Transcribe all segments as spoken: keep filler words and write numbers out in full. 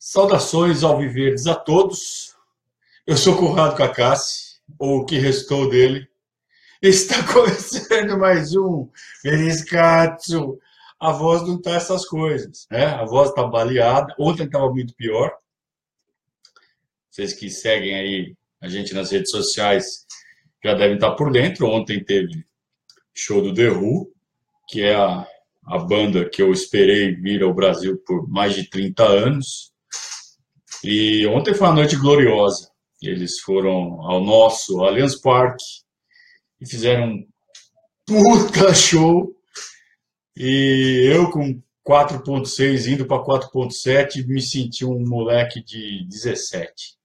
Saudações alviverdes a todos. Eu sou Conrado Cacassi, ou o que restou dele. Está começando mais um Beliscatio. A voz não está essas coisas, né? A voz está baleada. Ontem estava muito pior. Vocês que seguem aí a gente nas redes sociais já devem estar por dentro. Ontem teve show do The Who, que é a, a banda que eu esperei vir ao Brasil por mais de trinta anos. E ontem foi uma noite gloriosa. Eles foram ao nosso Allianz Parque e fizeram um puta show. E eu com quatro ponto seis indo para quatro ponto sete me senti um moleque de dezessete.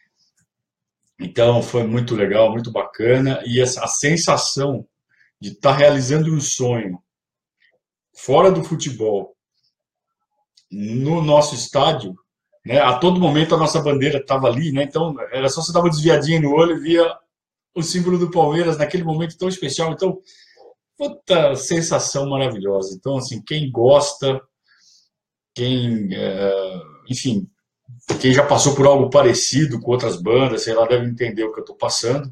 Então foi muito legal, muito bacana. E essa, a sensação de estar realizando um sonho fora do futebol, no nosso estádio, né? A todo momento a nossa bandeira estava ali, né? Então era só você dar uma desviadinha no olho e via o símbolo do Palmeiras naquele momento tão especial. Então, puta sensação maravilhosa. Então, assim, quem gosta, quem, é, enfim, quem já passou por algo parecido com outras bandas, sei lá, deve entender o que eu estou passando.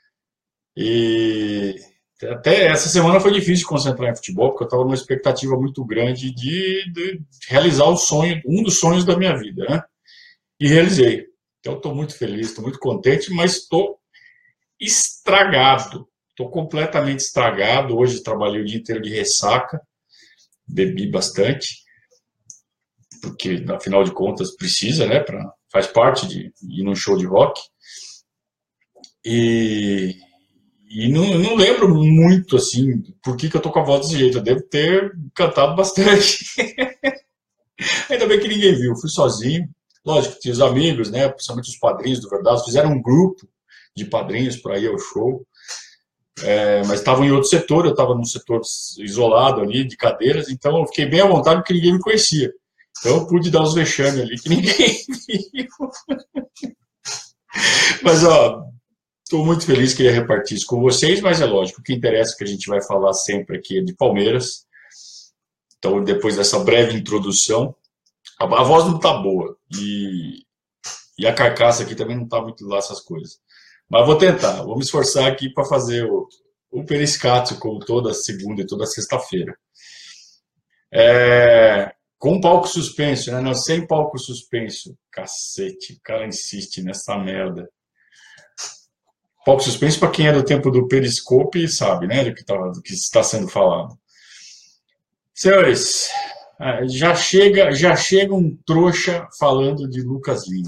E até essa semana foi difícil concentrar em futebol, porque eu estava numa expectativa muito grande de, de realizar o sonho, um dos sonhos da minha vida, né? E realizei. Então, estou muito feliz, estou muito contente, mas estou estragado. Estou completamente estragado. Hoje trabalhei o dia inteiro de ressaca, bebi bastante, porque, afinal de contas, precisa, né? Pra, faz parte de ir num show de rock. E... E não, não lembro muito, assim, por que, que eu tô com a voz desse jeito. Eu devo ter cantado bastante. Ainda bem que ninguém viu. Fui sozinho. Lógico, tinha os amigos, né? Principalmente os padrinhos do Verdade. Fizeram um grupo de padrinhos para ir ao show. É, mas estavam em outro setor. Eu estava num setor isolado ali, de cadeiras. Então eu fiquei bem à vontade porque ninguém me conhecia. Então eu pude dar os vexames ali que ninguém viu. Mas, ó... Estou muito feliz, queria repartir isso com vocês, mas é lógico, o que interessa é que a gente vai falar sempre aqui é de Palmeiras. Então, depois dessa breve introdução, a, a voz não está boa e, e a carcaça aqui também não está muito lá essas coisas. Mas vou tentar, vou me esforçar aqui para fazer o, o Periscátio, como toda segunda e toda sexta-feira. É, com palco suspenso, né? Não, sem palco suspenso. Cacete, o cara insiste nessa merda. Palco suspenso para quem é do tempo do Periscope sabe, né, do que, tá, do que está sendo falado. Senhores, já chega, já chega um trouxa falando de Lucas Lima.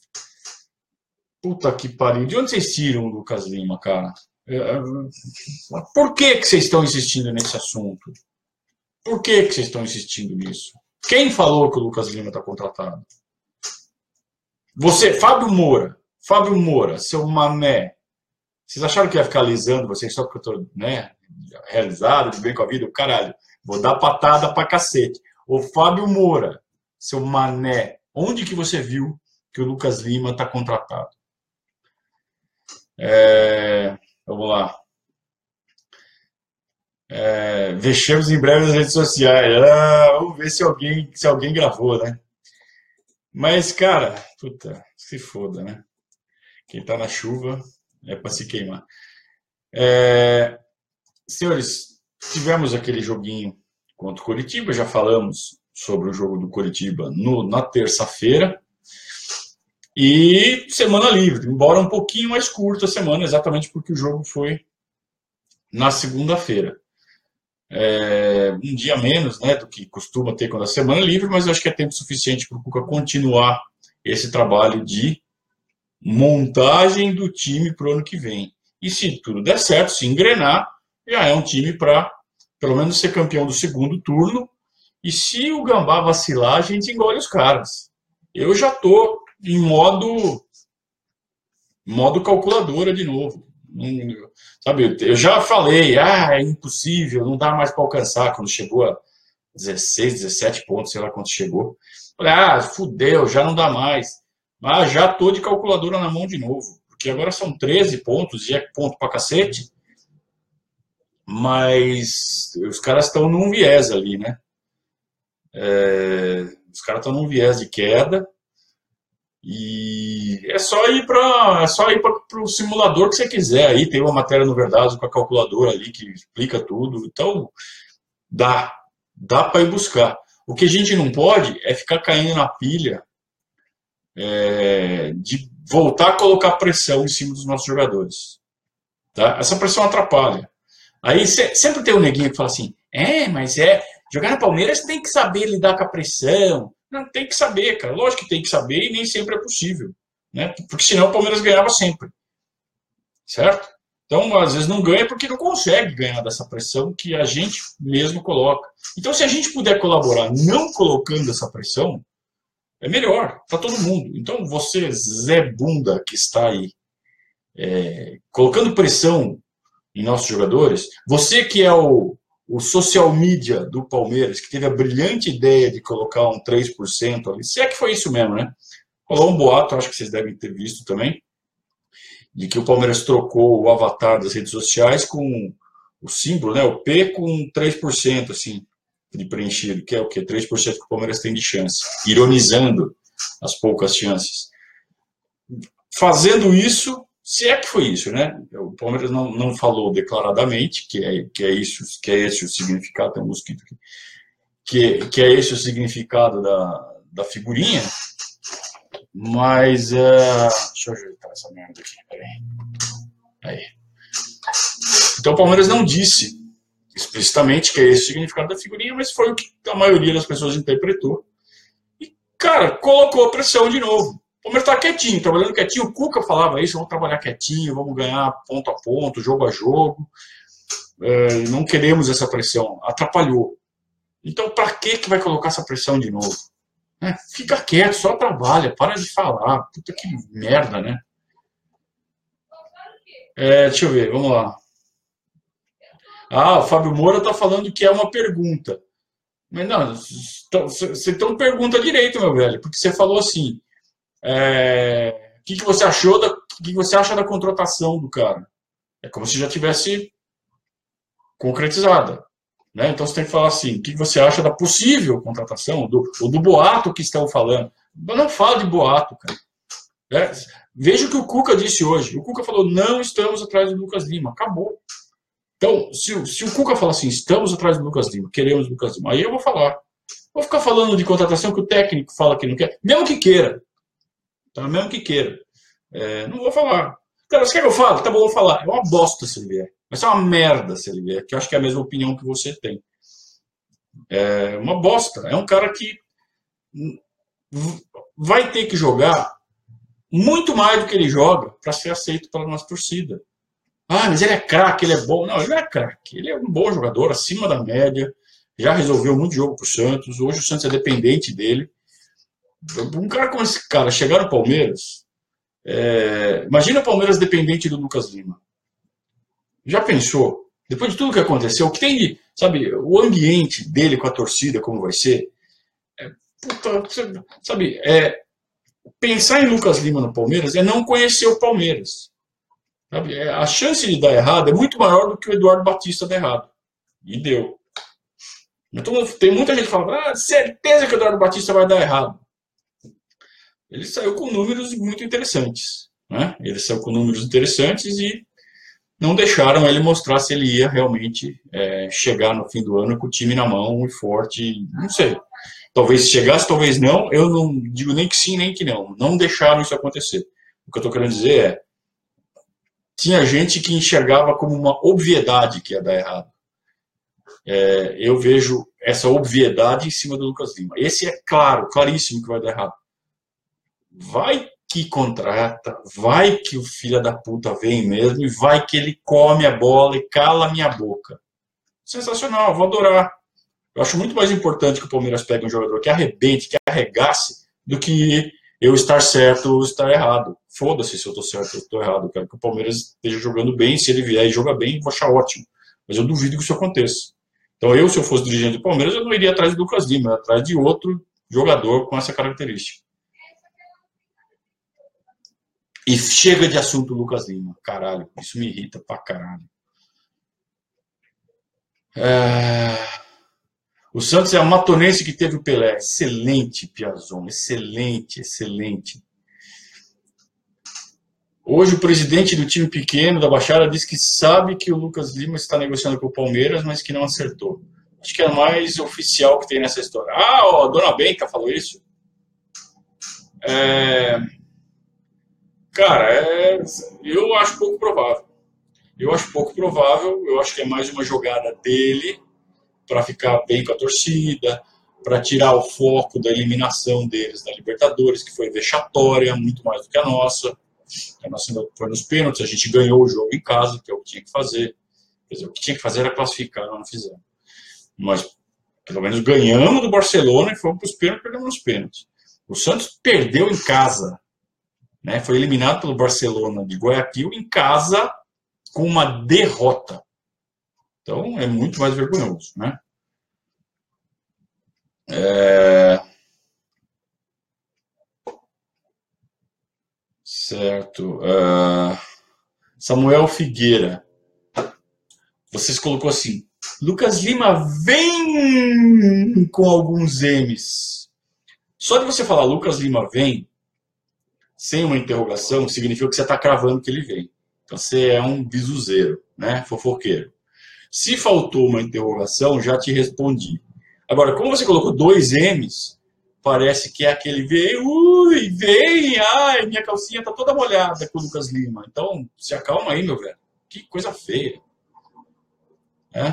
Puta que pariu. De onde vocês tiram o Lucas Lima, cara? Por que, que vocês estão insistindo nesse assunto? Por que, que vocês estão insistindo nisso? Quem falou que o Lucas Lima está contratado? Você, Fábio Moura. Fábio Moura, seu mané. Vocês acharam que ia ficar alisando vocês só porque eu tô, né, realizado, de bem com a vida? Caralho, vou dar patada pra cacete. Ô Fábio Moura, seu mané, onde que você viu que o Lucas Lima tá contratado? É, vamos lá. É, vexamos em breve nas redes sociais. Ah, vamos ver se alguém, se alguém gravou, né? Mas, cara, puta, se foda, né? Quem tá na chuva... é para se queimar. É, senhores, tivemos aquele joguinho contra o Coritiba, já falamos sobre o jogo do Coritiba no, na terça-feira, e semana livre, embora um pouquinho mais curta a semana, exatamente porque o jogo foi na segunda-feira. É, um dia menos, né, do que costuma ter quando a semana é livre, mas eu acho que é tempo suficiente para o Cuca continuar esse trabalho de montagem do time para o ano que vem. E se tudo der certo, se engrenar, já é um time para, pelo menos, ser campeão do segundo turno. E se o Gambá vacilar, a gente engole os caras. Eu já estou em modo, modo calculadora de novo. Sabe, eu já falei, ah, é impossível, não dá mais para alcançar, quando chegou a dezesseis, dezessete pontos, sei lá quanto chegou. Falei, ah, fudeu, já não dá mais. Mas já tô de calculadora na mão de novo, porque agora são treze pontos, e é ponto pra cacete, mas os caras estão num viés ali, né? É, os caras estão num viés de queda, E é só ir para é só ir para o simulador que você quiser. Aí tem uma matéria no Verdade com a calculadora ali que explica tudo. Então dá, dá para ir buscar. O que a gente não pode é ficar caindo na pilha é, de voltar a colocar pressão em cima dos nossos jogadores. Tá? Essa pressão atrapalha. Aí cê, sempre tem um neguinho que fala assim: é, mas é, jogar no Palmeiras tem que saber lidar com a pressão. Não, tem que saber, cara. Lógico que tem que saber e nem sempre é possível. Né? Porque senão o Palmeiras ganhava sempre. Certo? Então, às vezes não ganha porque não consegue ganhar dessa pressão que a gente mesmo coloca. Então, se a gente puder colaborar não colocando essa pressão, é melhor para todo mundo. Então, você, Zé Bunda, que está aí, é, colocando pressão em nossos jogadores, você que é o, o social media do Palmeiras, que teve a brilhante ideia de colocar um três por cento ali, se é que foi isso mesmo, né? Rolou um boato, acho que vocês devem ter visto também, de que o Palmeiras trocou o avatar das redes sociais com o símbolo, né, o P com três por cento, assim, de preenchido, que é o quê? três por cento que o Palmeiras tem de chance, ironizando as poucas chances. Fazendo isso, se é que foi isso, né? O Palmeiras não, não falou declaradamente que é, que é isso, que é esse o significado, tem um mosquito aqui, que, que é esse o significado da, da figurinha, mas, uh, deixa eu ajeitar essa merda aqui, peraí. Aí. Então o Palmeiras não disse explicitamente que é esse o significado da figurinha, mas foi o que a maioria das pessoas interpretou. E, cara, colocou a pressão de novo. O Palmeiras tá quietinho, trabalhando quietinho. O Cuca falava isso: vamos trabalhar quietinho, vamos ganhar ponto a ponto, jogo a jogo. É, não queremos essa pressão. Atrapalhou. Então, para que que vai colocar essa pressão de novo? É, fica quieto, só trabalha, para de falar. Puta que merda, né? É, deixa eu ver, vamos lá. Ah, o Fábio Moura tá falando que é uma pergunta. Mas não, você então pergunta direito, meu velho, porque você falou assim: é, o que, que você achou da, o que, que você acha da contratação do cara? É como se já tivesse concretizada. Né? Então você tem que falar assim: o que, que você acha da possível contratação, do, ou do boato que estão falando? Mas não fala de boato, cara. É, veja o que o Cuca disse hoje. O Cuca falou: não estamos atrás do Lucas Lima. Acabou. Então, se, se o Cuca falar assim: estamos atrás do Lucas Lima, queremos o Lucas Lima, aí eu vou falar. Vou ficar falando de contratação que o técnico fala que não quer, mesmo que queira. Tá? Mesmo que queira. É, não vou falar. Cara, você quer que eu fale? Tá bom, vou falar. É uma bosta se ele vier. Vai ser uma merda se ele vier, que eu acho que é a mesma opinião que você tem. É uma bosta. É um cara que vai ter que jogar muito mais do que ele joga para ser aceito pela nossa torcida. Ah, mas ele é craque, ele é bom. Não, ele não é craque. Ele é um bom jogador, acima da média. Já resolveu muito jogo pro Santos. Hoje o Santos é dependente dele. Um cara como esse cara chegar no Palmeiras. É... Imagina o Palmeiras dependente do Lucas Lima. Já pensou? Depois de tudo que aconteceu, o que tem de. Sabe, o ambiente dele com a torcida, como vai ser? É, puta, sabe, é, pensar em Lucas Lima no Palmeiras é não conhecer o Palmeiras. Sabe? A chance de dar errado é muito maior do que o Eduardo Batista dar errado. E deu. Então, tem muita gente falando: ah, certeza que o Eduardo Batista vai dar errado. Ele saiu com números muito interessantes. Né? Ele saiu com números interessantes e não deixaram ele mostrar se ele ia realmente é, chegar no fim do ano com o time na mão e forte. Não sei. Talvez chegasse, talvez não. Eu não digo nem que sim, nem que não. Não deixaram isso acontecer. O que eu estou querendo dizer é: tinha gente que enxergava como uma obviedade que ia dar errado. É, eu vejo essa obviedade em cima do Lucas Lima. Esse é claro, claríssimo que vai dar errado. Vai que contrata, vai que o filho da puta vem mesmo e vai que ele come a bola e cala a minha boca. Sensacional, vou adorar. Eu acho muito mais importante que o Palmeiras pegue um jogador que arrebente, que arregace, do que eu estar certo ou estar errado. Foda-se se eu estou certo ou estou errado. Eu quero que o Palmeiras esteja jogando bem. Se ele vier e jogar bem, eu vou achar ótimo. Mas eu duvido que isso aconteça. Então eu, se eu fosse dirigente do Palmeiras, eu não iria atrás do Lucas Lima, eu iria atrás de outro jogador com essa característica. E chega de assunto Lucas Lima. Caralho, isso me irrita pra caralho. É... O Santos é a matonense que teve o Pelé. Excelente, Piazon. Excelente, excelente. Hoje o presidente do time pequeno da Baixada diz que sabe que o Lucas Lima está negociando com o Palmeiras, mas que não acertou. Acho que é o mais oficial que tem nessa história. Ah, ó, a dona Benta falou isso. É... Cara, é... eu acho pouco provável. Eu acho pouco provável. Eu acho que é mais uma jogada dele para ficar bem com a torcida, para tirar o foco da eliminação deles da Libertadores, que foi vexatória, muito mais do que a nossa. A nossa foi nos pênaltis, a gente ganhou o jogo em casa, que é o que tinha que fazer. Quer dizer, o que tinha que fazer era classificar, nós não fizemos. Mas, pelo menos, ganhamos do Barcelona e fomos para os pênaltis, perdemos nos pênaltis. O Santos perdeu em casa, né? Foi eliminado pelo Barcelona de Guayaquil em casa com uma derrota. Então, é muito mais vergonhoso, né? É... Certo. Uh... Samuel Figueira. Vocês colocou assim, Lucas Lima vem com alguns M's. Só de você falar Lucas Lima vem, sem uma interrogação, significa que você está cravando que ele vem. Então você é um bisuzeiro, né? Fofoqueiro. Se faltou uma interrogação, já te respondi. Agora, como você colocou dois M's, parece que é aquele vem, ui, vem, ai, minha calcinha tá toda molhada com o Lucas Lima. Então, se acalma aí, meu velho. Que coisa feia. É?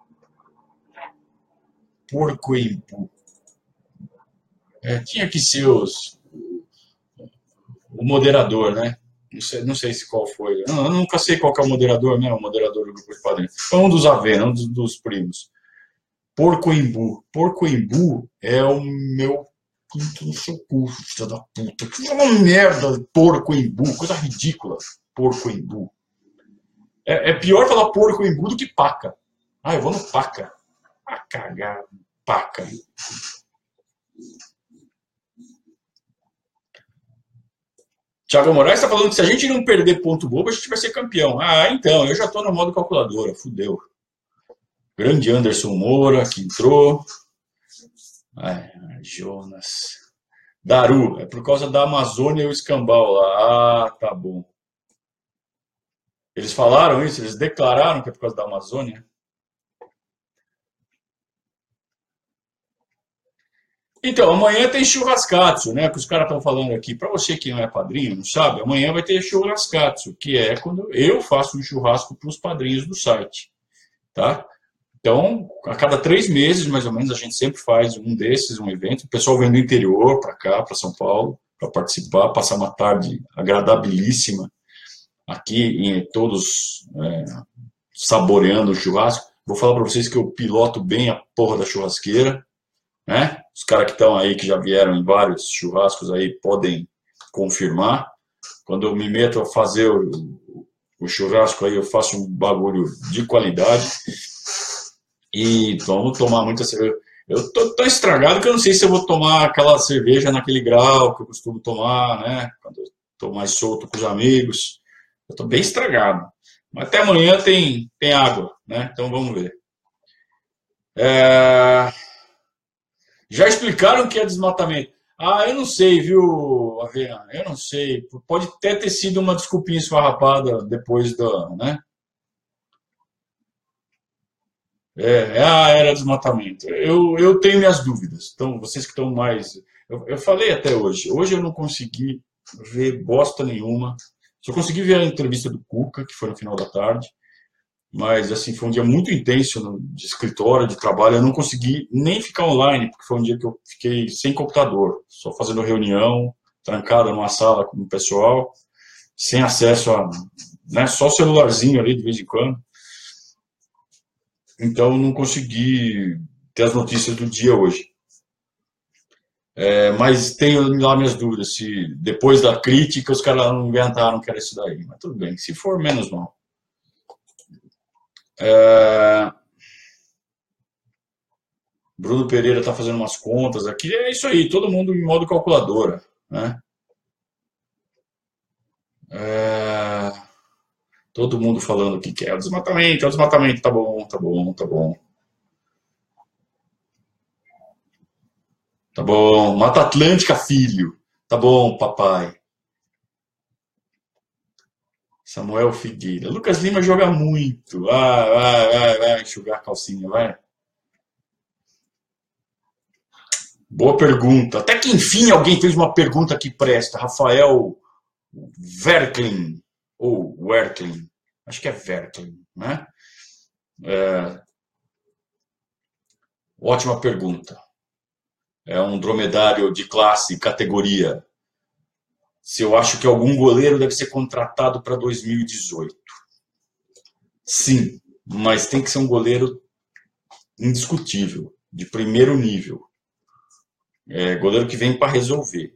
Porco empu. É, tinha que ser os, o moderador, né? Não sei, não sei se qual foi. Eu, eu nunca sei qual que é o moderador, né? O moderador do grupo de padrinhos. Foi um dos Avena, um dos, dos primos. Porco embu. Porco embu é o meu pinto no seu cu, filha da puta. Que é uma merda, porco embu. Coisa ridícula. Porco embu. É, é pior falar porco embu do que paca. Ah, eu vou no paca. Ah, cagar. Paca. Thiago Moraes está falando que se a gente não perder ponto bobo, a gente vai ser campeão. Ah, então, eu já estou no modo calculadora, fudeu. Grande Anderson Moura, que entrou. Ai, Jonas. Daru, é por causa da Amazônia e o escambau lá. Ah, tá bom. Eles falaram isso? Eles declararam que é por causa da Amazônia? Então, amanhã tem churrascatsu, né? Que os caras estão falando aqui. Para você que não é padrinho, não sabe, amanhã vai ter churrascatsu, que é quando eu faço um churrasco para os padrinhos do site, tá? Então, a cada três meses, mais ou menos, a gente sempre faz um desses, um evento. O pessoal vem do interior para cá, para São Paulo, para participar, passar uma tarde agradabilíssima aqui, em todos é, saboreando o churrasco. Vou falar para vocês que eu piloto bem a porra da churrasqueira, né? Os caras que estão aí, que já vieram em vários churrascos aí, podem confirmar. Quando eu me meto a fazer o, o churrasco aí, eu faço um bagulho de qualidade. E vamos tomar muita cerveja. Eu tô tão estragado que eu não sei se eu vou tomar aquela cerveja naquele grau que eu costumo tomar, né? Quando eu tô mais solto com os amigos. Eu tô bem estragado. Mas até amanhã tem, tem água, né? Então vamos ver. É... Já explicaram o que é desmatamento? Ah, eu não sei, viu, Avena? Eu não sei. Pode até ter sido uma desculpinha esfarrapada depois da, né? É, ah, era desmatamento. Eu, eu tenho minhas dúvidas. Então, vocês que estão mais. Eu, eu falei até hoje. Hoje eu não consegui ver bosta nenhuma. Só consegui ver a entrevista do Cuca, que foi no final da tarde. Mas, assim, foi um dia muito intenso no, de escritório, de trabalho. Eu não consegui nem ficar online, porque foi um dia que eu fiquei sem computador, só fazendo reunião, trancada numa sala com o pessoal, sem acesso a. Né, só o celularzinho ali de vez em quando. Então, não consegui ter as notícias do dia hoje. É, mas tenho lá minhas dúvidas se depois da crítica os caras não inventaram que era isso daí. Mas tudo bem, se for, menos mal. É... Bruno Pereira está fazendo umas contas aqui. É isso aí, todo mundo em modo calculadora, né? É... Todo mundo falando que quer o desmatamento, é o desmatamento, tá bom, tá bom, tá bom. Tá bom, Mata Atlântica, filho. Tá bom, papai. Samuel Figueira. Lucas Lima joga muito. Vai, vai, vai, vai enxugar a calcinha, vai. Boa pergunta. Até que enfim alguém fez uma pergunta que presta. Rafael Verklin, ou Werklin, acho que é Verklin, né? É, ótima pergunta. É um dromedário de classe e categoria. Se eu acho que algum goleiro deve ser contratado para dois mil e dezoito. Sim, mas tem que ser um goleiro indiscutível, de primeiro nível. É, goleiro que vem para resolver.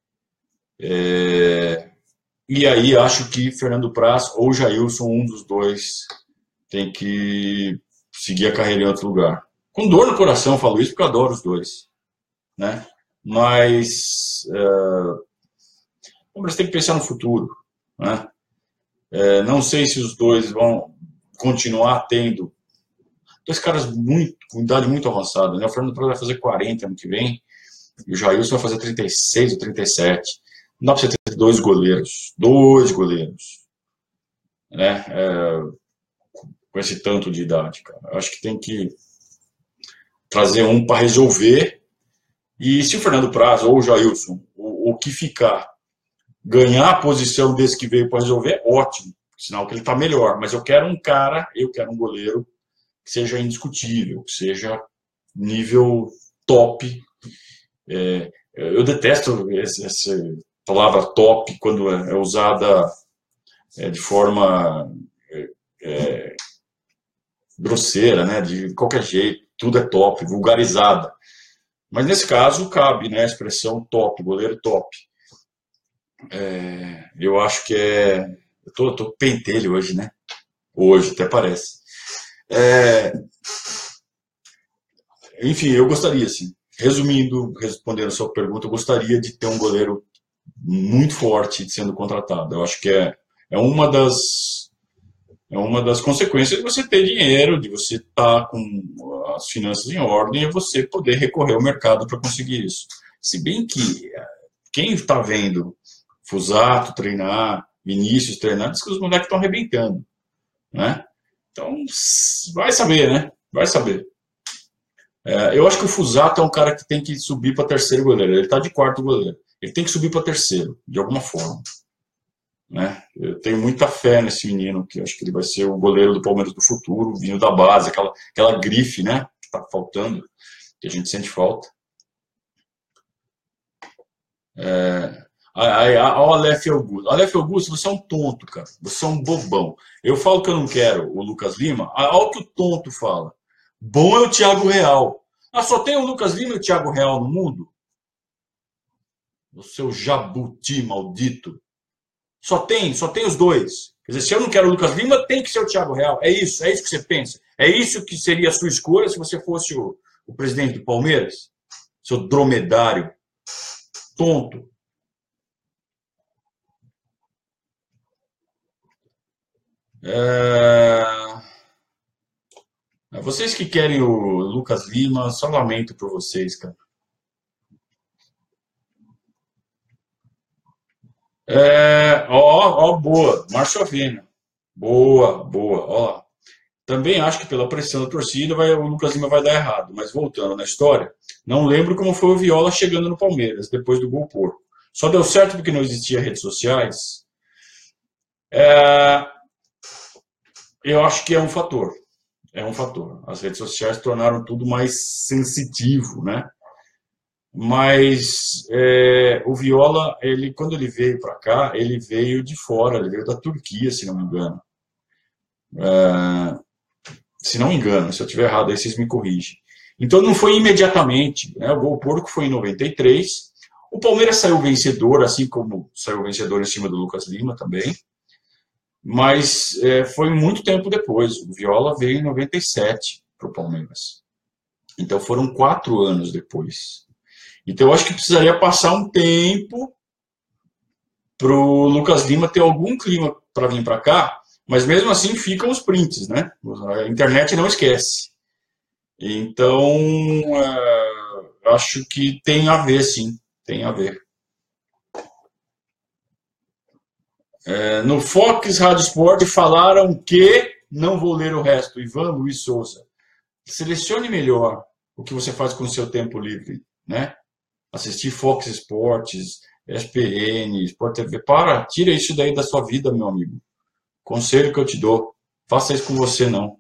É, e aí acho que Fernando Praz ou Jailson, um dos dois, tem que seguir a carreira em outro lugar. Com dor no coração falo isso, porque eu adoro os dois. Né? Mas uh, o Palmeiras tem que pensar no futuro. Né? É, não sei se os dois vão continuar tendo dois caras muito, com idade muito avançada. Né? O Fernando Praz vai fazer quarenta ano que vem e o Jailson vai fazer trinta e seis ou trinta e sete. Não dá para você ter dois goleiros. Dois goleiros. Né? É, com esse tanto de idade. Cara. Eu acho que tem que trazer um para resolver. E se o Fernando Praz ou o Jailson, o, o que ficar, ganhar a posição desse que veio para resolver, ótimo. Sinal que ele está melhor. Mas eu quero um cara, eu quero um goleiro que seja indiscutível, que seja nível top. É, eu detesto esse, essa palavra top quando é usada é, de forma é, é, grosseira, né? De qualquer jeito, tudo é top, vulgarizada. Mas nesse caso cabe, né, a expressão top, goleiro top. É, eu acho que é. Eu tô, tô pentelho hoje, né? Hoje, até parece. É, enfim, eu gostaria, assim, resumindo, respondendo a sua pergunta, eu gostaria de ter um goleiro muito forte sendo contratado. Eu acho que é, é uma das. É uma das consequências de você ter dinheiro, de você estar com as finanças em ordem e você poder recorrer ao mercado para conseguir isso. Se bem que quem está vendo Fusato treinar, Vinícius treinar, diz que os moleques estão arrebentando. Né? Então, vai saber, né? Vai saber. É, eu acho que o Fusato é um cara que tem que subir para terceiro goleiro. Ele está de quarto goleiro. Ele tem que subir para terceiro, de alguma forma. Né? Eu tenho muita fé nesse menino, que eu acho que ele vai ser o goleiro do Palmeiras do futuro, vindo da base, aquela, aquela grife, né, que está faltando, que a gente sente falta. É, aí, ó, o Aleph Augusto. Aleph Augusto, você é um tonto, cara. Você é um bobão. Eu falo que eu não quero o Lucas Lima, olha o que o tonto fala. Bom é o Thiago Real. Ah, só tem o Lucas Lima e o Thiago Real no mundo? O seu jabuti maldito. Só tem, só tem os dois. Quer dizer, se eu não quero o Lucas Lima, tem que ser o Thiago Real. É isso, é isso que você pensa. É isso que seria a sua escolha se você fosse o, o presidente do Palmeiras? Seu dromedário. Tonto. É... Vocês que querem o Lucas Lima, só lamento por vocês, cara. É... Ó, ó, boa. Marchovina. Boa, boa. Ó, também acho que pela pressão da torcida vai, o Lucas Lima vai dar errado. Mas voltando na história, não lembro como foi o Viola chegando no Palmeiras depois do gol porco. Só deu certo porque não existia redes sociais. É, eu acho que é um fator. É um fator. As redes sociais tornaram tudo mais sensitivo, né? Mas é, o Viola, ele, quando ele veio para cá, ele veio de fora, ele veio da Turquia, se não me engano. É, se não me engano, se eu estiver errado, aí vocês me corrigem. Então não foi imediatamente, né? O gol porco foi em noventa e três. O Palmeiras saiu vencedor, assim como saiu vencedor em cima do Lucas Lima também. Mas é, foi muito tempo depois. O Viola veio em noventa e sete para o Palmeiras. Então foram quatro anos depois. Então eu acho que precisaria passar um tempo para o Lucas Lima ter algum clima para vir para cá, mas mesmo assim ficam os prints, né? A internet não esquece. Então, é, acho que tem a ver, sim. Tem a ver. É, no Fox Rádio Sport falaram que, não vou ler o resto, Ivan Luiz Souza, selecione melhor o que você faz com o seu tempo livre, né? Assistir Fox Sports, E S P N, Sport T V, para, tira isso daí da sua vida, meu amigo. Conselho que eu te dou, faça isso com você não.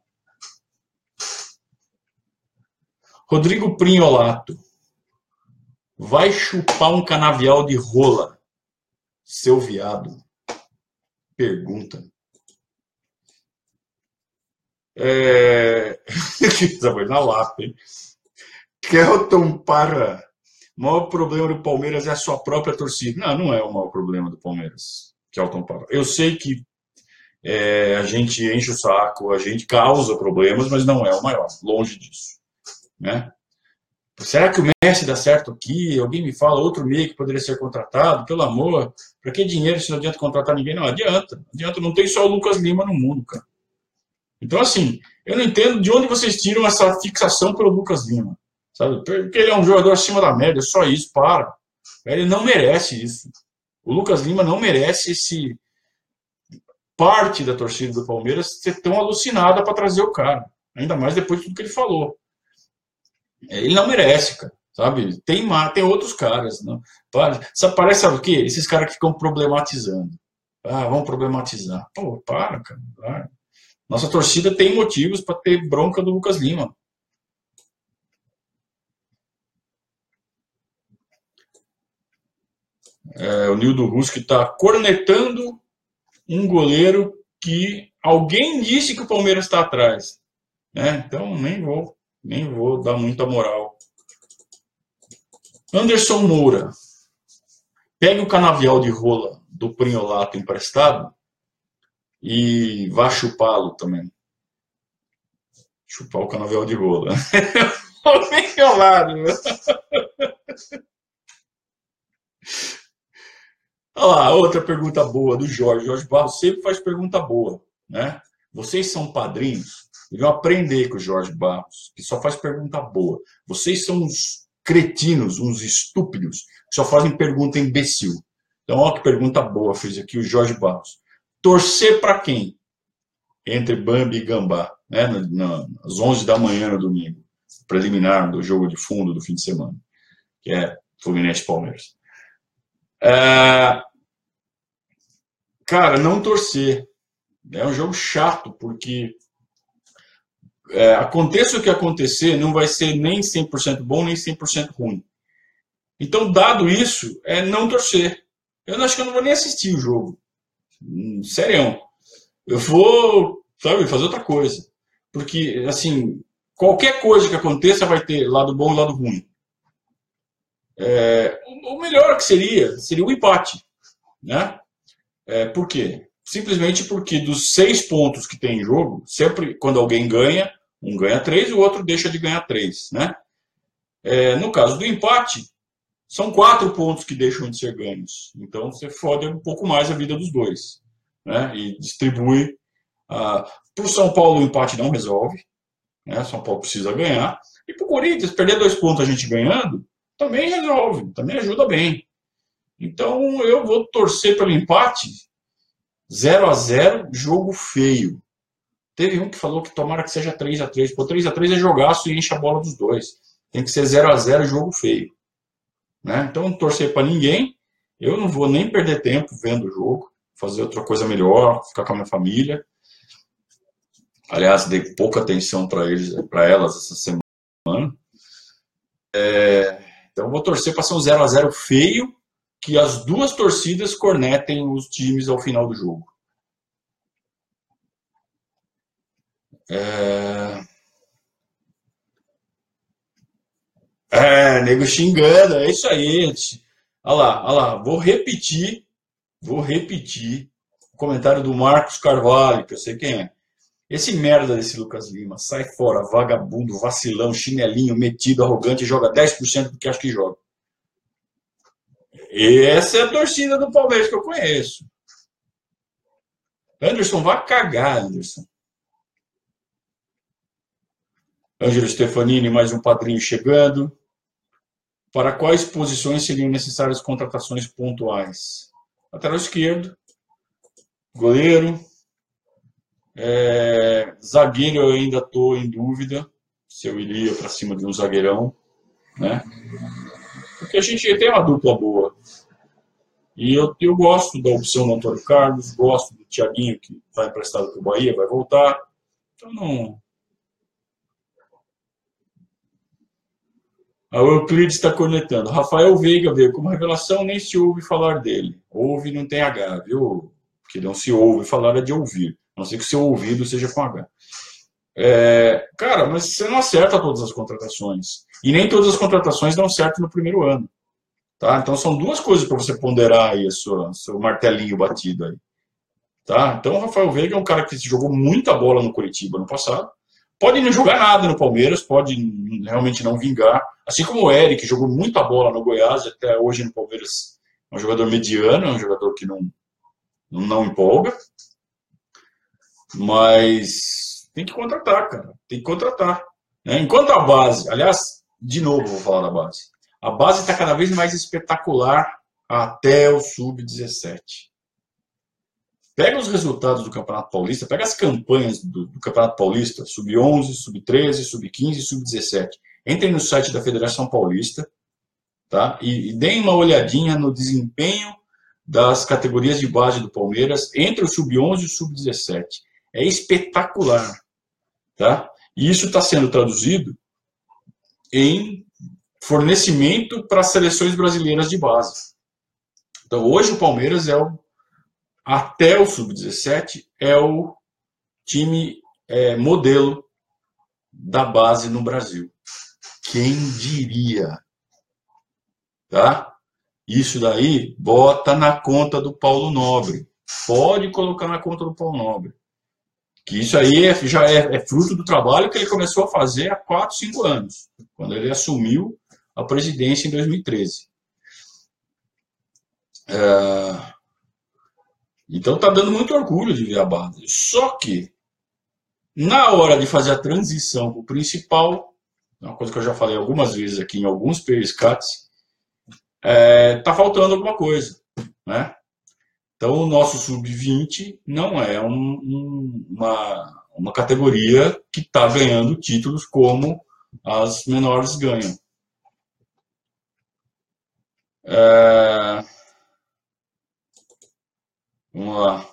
Rodrigo Prinholato, vai chupar um canavial de rola, seu viado? Pergunta. É... na lata, hein? Kelton Parra. O maior problema do Palmeiras é a sua própria torcida. Não, não é o maior problema do Palmeiras, Kelton Parra. Eu sei que é, a gente enche o saco, a gente causa problemas, mas não é o maior. Longe disso. Né? Será que o Messi dá certo aqui? Alguém me fala outro meio que poderia ser contratado? Pelo amor, para que dinheiro se não adianta contratar ninguém? Não adianta. Não adianta, não tem só o Lucas Lima no mundo, cara. Então, assim, eu não entendo de onde vocês tiram essa fixação pelo Lucas Lima. Sabe? Porque ele é um jogador acima da média, só isso, para. Ele não merece isso. O Lucas Lima não merece esse parte da torcida do Palmeiras ser tão alucinada para trazer o cara. Ainda mais depois de tudo que ele falou. Ele não merece, cara. Sabe? Tem, tem outros caras. Não. Sabe, parece, sabe o quê? Esses caras que ficam problematizando. Ah, vamos problematizar. Pô, para, cara. Para. Nossa torcida tem motivos para ter bronca do Lucas Lima. É, o Nildo Ruski está cornetando um goleiro que alguém disse que o Palmeiras está atrás. Né? Então, nem vou, nem vou dar muita moral. Anderson Moura. Pegue o canavial de rola do Prinholato emprestado e vá chupá-lo também. Chupar o canavial de rola. Prinholato. Olha lá, outra pergunta boa do Jorge. Jorge Barros sempre faz pergunta boa, né? Vocês são padrinhos, deviam aprender com o Jorge Barros, que só faz pergunta boa. Vocês são uns cretinos, uns estúpidos, que só fazem pergunta imbecil. Então, olha que pergunta boa fez aqui o Jorge Barros. Torcer para quem? Entre Bambi e Gambá, né? Às onze da manhã no domingo, preliminar do jogo de fundo do fim de semana, que é Fluminense e Palmeiras. É... Cara, não torcer. É um jogo chato, porque é, aconteça o que acontecer, não vai ser nem cem por cento bom, nem cem por cento ruim. Então, dado isso, é não torcer. Eu acho que eu não vou nem assistir o jogo. Sério. Eu vou, sabe, fazer outra coisa. Porque, assim, qualquer coisa que aconteça vai ter lado bom e lado ruim. É, o melhor que seria, seria o empate, né? É, por quê? Simplesmente porque dos seis pontos que tem em jogo, sempre quando alguém ganha, um ganha três e o outro deixa de ganhar três, né? É, no caso do empate, são quatro pontos que deixam de ser ganhos. Então você fode um pouco mais a vida dos dois, né? E distribui. Ah, para o São Paulo o empate não resolve, né? São Paulo precisa ganhar. E para o Corinthians, perder dois pontos a gente ganhando, também resolve, também ajuda bem. Então eu vou torcer pelo empate, zero a zero, jogo feio. Teve um que falou que tomara que seja três a três. Pô, três a três é jogaço e enche a bola dos dois. Tem que ser zero a zero, jogo feio. Né? Então não torcer para ninguém. Eu não vou nem perder tempo vendo o jogo, fazer outra coisa melhor, ficar com a minha família. Aliás, dei pouca atenção para eles, para elas essa semana. É... Então vou torcer para ser um zero a zero feio, que as duas torcidas cornetem os times ao final do jogo. É, é nego xingando, é isso aí. Olha lá, olha lá, vou repetir, vou repetir o comentário do Marcos Carvalho, que eu sei quem é. Esse merda desse Lucas Lima, sai fora, vagabundo, vacilão, chinelinho, metido, arrogante, joga dez por cento do que acho que joga. Essa é a torcida do Palmeiras que eu conheço. Anderson, vai cagar, Anderson. Ângelo Stefanini, mais um padrinho chegando. Para quais posições seriam necessárias contratações pontuais? Lateral esquerdo, Goleiro. É, zagueiro eu ainda estou em dúvida se eu iria para cima de um zagueirão, né? Porque a gente tem uma dupla boa. E eu, eu gosto da opção do Antônio Carlos, gosto do Thiaguinho, que está emprestado para o Bahia, vai voltar. Então não. A Euclides está cornetando. Rafael Veiga veio como revelação, nem se ouve falar dele. Ouve não tem H, viu? Porque não se ouve falar é de ouvir. A não ser que o seu ouvido seja com H. É, cara, mas você não acerta todas as contratações. E nem todas as contratações dão certo no primeiro ano. Tá? Então são duas coisas para você ponderar aí, o seu, seu martelinho batido aí. Tá? Então o Rafael Veiga é um cara que jogou muita bola no Curitiba no passado. Pode não jogar nada no Palmeiras, pode realmente não vingar. Assim como o Eric jogou muita bola no Goiás, até hoje no Palmeiras é um jogador mediano, é um jogador que não, não empolga. Mas tem que contratar, cara. Tem que contratar. Né? Enquanto a base, aliás, de novo vou falar da base. A base está cada vez mais espetacular até o sub dezessete. Pega os resultados do Campeonato Paulista, pega as campanhas do, do Campeonato Paulista, sub onze, sub treze, sub quinze e sub dezessete. Entrem no site da Federação Paulista, tá? E, e deem uma olhadinha no desempenho das categorias de base do Palmeiras entre o sub onze e o sub dezessete. É espetacular, tá? E isso está sendo traduzido em fornecimento para as seleções brasileiras de base. Então, hoje o Palmeiras é o até o sub dezessete é o time é, modelo da base no Brasil. Quem diria? Tá? Isso daí bota na conta do Paulo Nobre. Pode colocar na conta do Paulo Nobre. Que isso aí é, já é, é fruto do trabalho que ele começou a fazer há quatro, cinco anos, quando ele assumiu a presidência em dois mil e treze. É... Então tá dando muito orgulho de ver a base. Só que, na hora de fazer a transição para o principal, uma coisa que eu já falei algumas vezes aqui em alguns periscates, é, tá faltando alguma coisa, né? Então o nosso sub vinte não é um, um, uma, uma categoria que está ganhando títulos como as menores ganham. É... Vamos lá.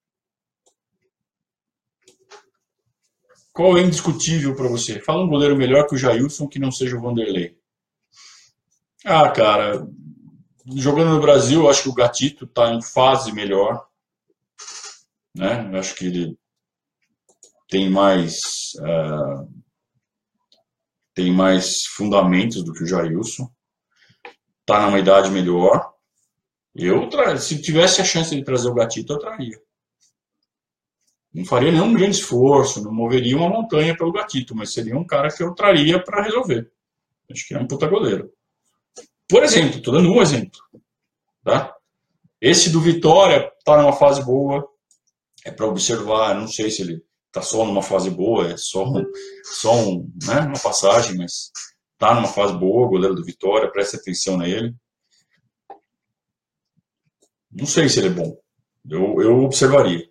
Qual é indiscutível para você? Fala um goleiro melhor que o Jailson que não seja o Vanderlei. Ah, cara, jogando no Brasil, eu acho que o Gatito está em fase melhor. Né? Eu acho que ele tem mais, uh, tem mais fundamentos do que o Jailson. Está numa idade melhor. Eu, se tivesse a chance de trazer o Gatito, eu traria. Não faria nenhum grande esforço, não moveria uma montanha pelo Gatito, mas seria um cara que eu traria para resolver. Acho que é um puta goleiro. Por exemplo, estou dando um exemplo. Tá? Esse do Vitória está numa fase boa, é para observar, não sei se ele está só numa fase boa, é só, um, só um, né, uma passagem, mas está numa fase boa, o goleiro do Vitória, preste atenção nele. Não sei se ele é bom. Eu, eu observaria.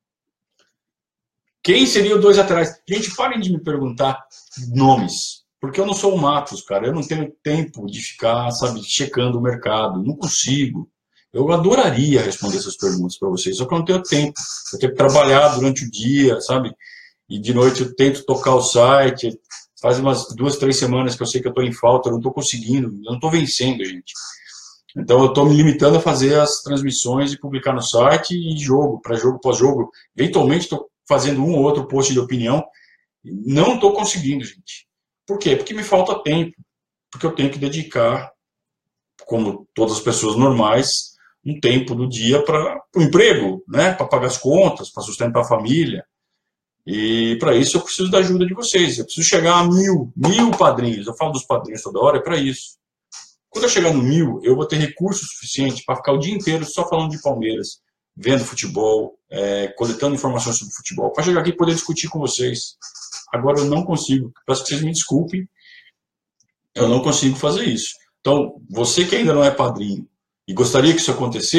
Quem seria o dois atrás? Gente, parem de me perguntar nomes. Porque eu não sou o Matos, cara. Eu não tenho tempo de ficar, sabe, checando o mercado. Não consigo. Eu adoraria responder essas perguntas para vocês, só que eu não tenho tempo. Eu tenho que trabalhar durante o dia, sabe? E de noite eu tento tocar o site. Faz umas duas, três semanas que eu sei que eu estou em falta, eu não estou conseguindo, eu não estou vencendo, gente. Então eu estou me limitando a fazer as transmissões e publicar no site e jogo, para jogo, pós-jogo. Eventualmente estou fazendo um ou outro post de opinião. Não estou conseguindo, gente. Por quê? Porque me falta tempo. Porque eu tenho que dedicar, como todas as pessoas normais, um tempo do dia para o emprego, né? Para pagar as contas, para sustentar a família. E para isso eu preciso da ajuda de vocês. Eu preciso chegar a mil, mil padrinhos. Eu falo dos padrinhos toda hora, é para isso. Quando eu chegar no mil, eu vou ter recurso suficiente para ficar o dia inteiro só falando de Palmeiras, vendo futebol, é, coletando informações sobre futebol, para chegar aqui e poder discutir com vocês. Agora eu não consigo. Peço que vocês me desculpem, eu não consigo fazer isso. Então, você que ainda não é padrinho e gostaria que isso acontecesse,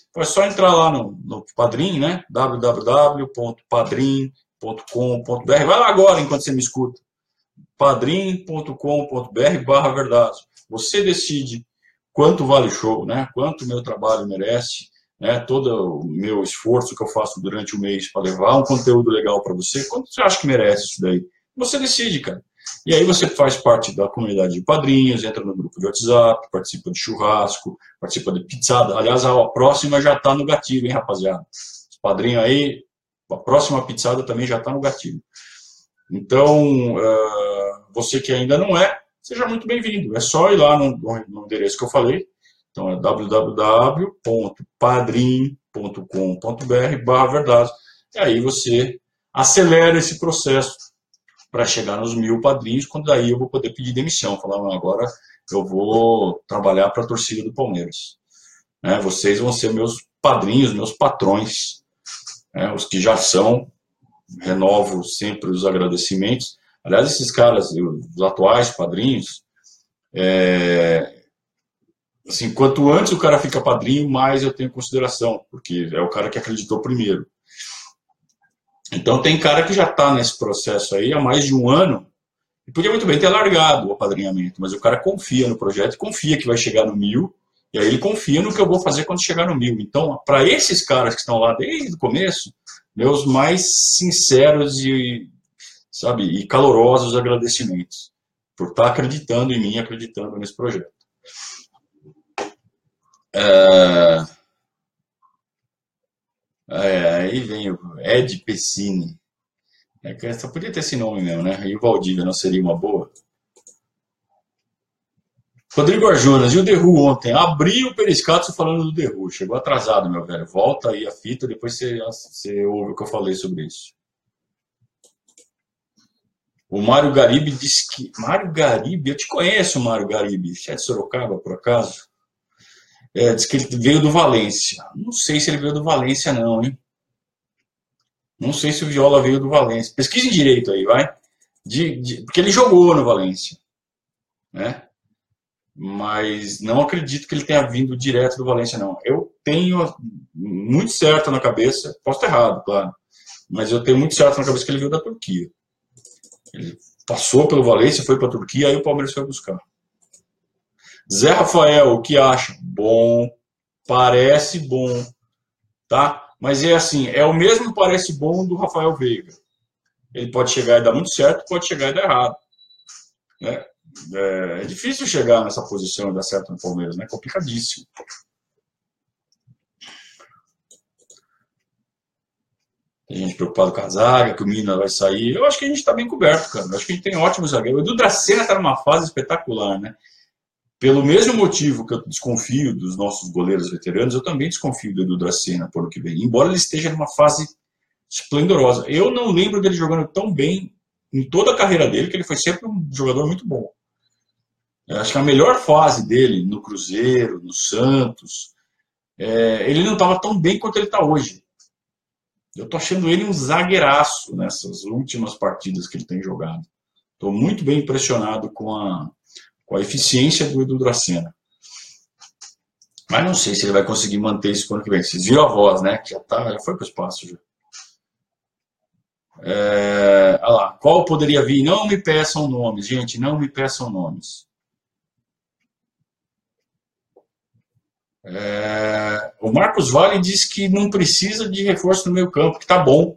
Então é só entrar lá no, no Padrim, né? w w w ponto padrim ponto com ponto b r. Vai lá agora, enquanto você me escuta. padrim ponto com ponto b r barra Verdazo. Você decide quanto vale o show, né? Quanto o meu trabalho merece, né? Todo o meu esforço que eu faço durante o mês para levar um conteúdo legal para você. Quanto você acha que merece isso daí? Você decide, cara. E aí você faz parte da comunidade de padrinhos, entra no grupo de WhatsApp, participa de churrasco, participa de pizzada. Aliás, a próxima já está no gatilho, hein, rapaziada? Os padrinhos aí, a próxima pizzada também já está no gatilho. Então, uh, você que ainda não é, seja muito bem-vindo. É só ir lá no, no endereço que eu falei. Então, é w w w ponto padrim ponto com ponto b r barra Verdazo. E aí você acelera esse processo para chegar nos mil padrinhos, quando daí eu vou poder pedir demissão. Falar, não, agora eu vou trabalhar para a torcida do Palmeiras. Né? Vocês vão ser meus padrinhos, meus patrões, né? Os que já são. Renovo sempre os agradecimentos. Aliás, esses caras, os atuais padrinhos, é, assim, quanto antes o cara fica padrinho, mais eu tenho consideração, porque é o cara que acreditou primeiro. Então tem cara que já está nesse processo aí há mais de um ano e podia muito bem ter largado o apadrinhamento, mas o cara confia no projeto, confia que vai chegar no mil, e aí ele confia no que eu vou fazer quando chegar no mil. Então, para esses caras que estão lá desde o começo, meus mais sinceros e, sabe, e calorosos agradecimentos por estar acreditando em mim, acreditando nesse projeto. É... É, aí vem o Ed Pessini. É que só podia ter esse nome mesmo, né? E o Valdívia não seria uma boa? Rodrigo Arjonas, e o The Who ontem? Abri o Periscato falando do The Who. Chegou atrasado, meu velho. Volta aí a fita, depois você, você ouve o que eu falei sobre isso. O Mário Garibe disse que... Mário Garibe? Eu te conheço, Mário Garibe. Você é de Sorocaba, por acaso? É, diz que ele veio do Valência. Não sei se ele veio do Valência, não, hein? Não sei se o Viola veio do Valência. Pesquise direito aí, vai. De, de, porque ele jogou no Valência, né? Mas não acredito que ele tenha vindo direto do Valência, não. Eu tenho muito certo na cabeça, posso estar errado, claro, mas eu tenho muito certo na cabeça que ele veio da Turquia. Ele passou pelo Valência, foi para a Turquia, aí o Palmeiras foi buscar. Zé Rafael, o que acha? Bom, parece bom, tá? Mas é assim, é o mesmo parece bom do Rafael Veiga. Ele pode chegar e dar muito certo, pode chegar e dar errado. Né? É, é difícil chegar nessa posição e dar certo no Palmeiras, né? Complicadíssimo. Tem gente preocupada com a zaga, que o Mina vai sair. Eu acho que a gente está bem coberto, cara. Eu acho que a gente tem ótimos zagueiros. O Edu Dracena está numa fase espetacular, né? Pelo mesmo motivo que eu desconfio dos nossos goleiros veteranos, eu também desconfio do Edu Dracena por ano que vem. Embora ele esteja numa fase esplendorosa. Eu não lembro dele jogando tão bem em toda a carreira dele, que ele foi sempre um jogador muito bom. Eu acho que a melhor fase dele no Cruzeiro, no Santos, é, ele não estava tão bem quanto ele está hoje. Eu estou achando ele um zagueiraço nessas últimas partidas que ele tem jogado. Estou muito bem impressionado com a, com a eficiência do Edu Dracena. Mas não sei se ele vai conseguir manter isso para o ano que vem. Vocês viram a voz, né? Que já, tá, já foi para o espaço. Já. É, olha lá. Qual poderia vir? Não me peçam nomes, gente. Não me peçam nomes. É, o Marcos Vale diz que não precisa de reforço no meio campo, que tá bom.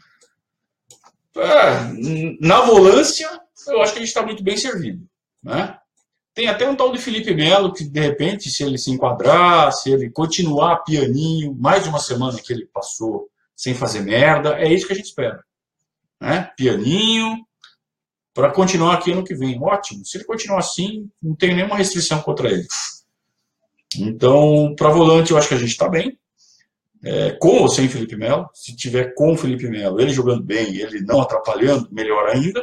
É, na volância, eu acho que a gente está muito bem servido. Né? Tem até um tal de Felipe Melo que, de repente, se ele se enquadrar, se ele continuar pianinho, mais de uma semana que ele passou sem fazer merda, é isso que a gente espera. Né? Pianinho, para continuar aqui ano que vem. Ótimo. Se ele continuar assim, não tem nenhuma restrição contra ele. Então, para volante, eu acho que a gente está bem. É, com ou sem Felipe Melo. Se tiver com o Felipe Melo, ele jogando bem, ele não atrapalhando, melhor ainda.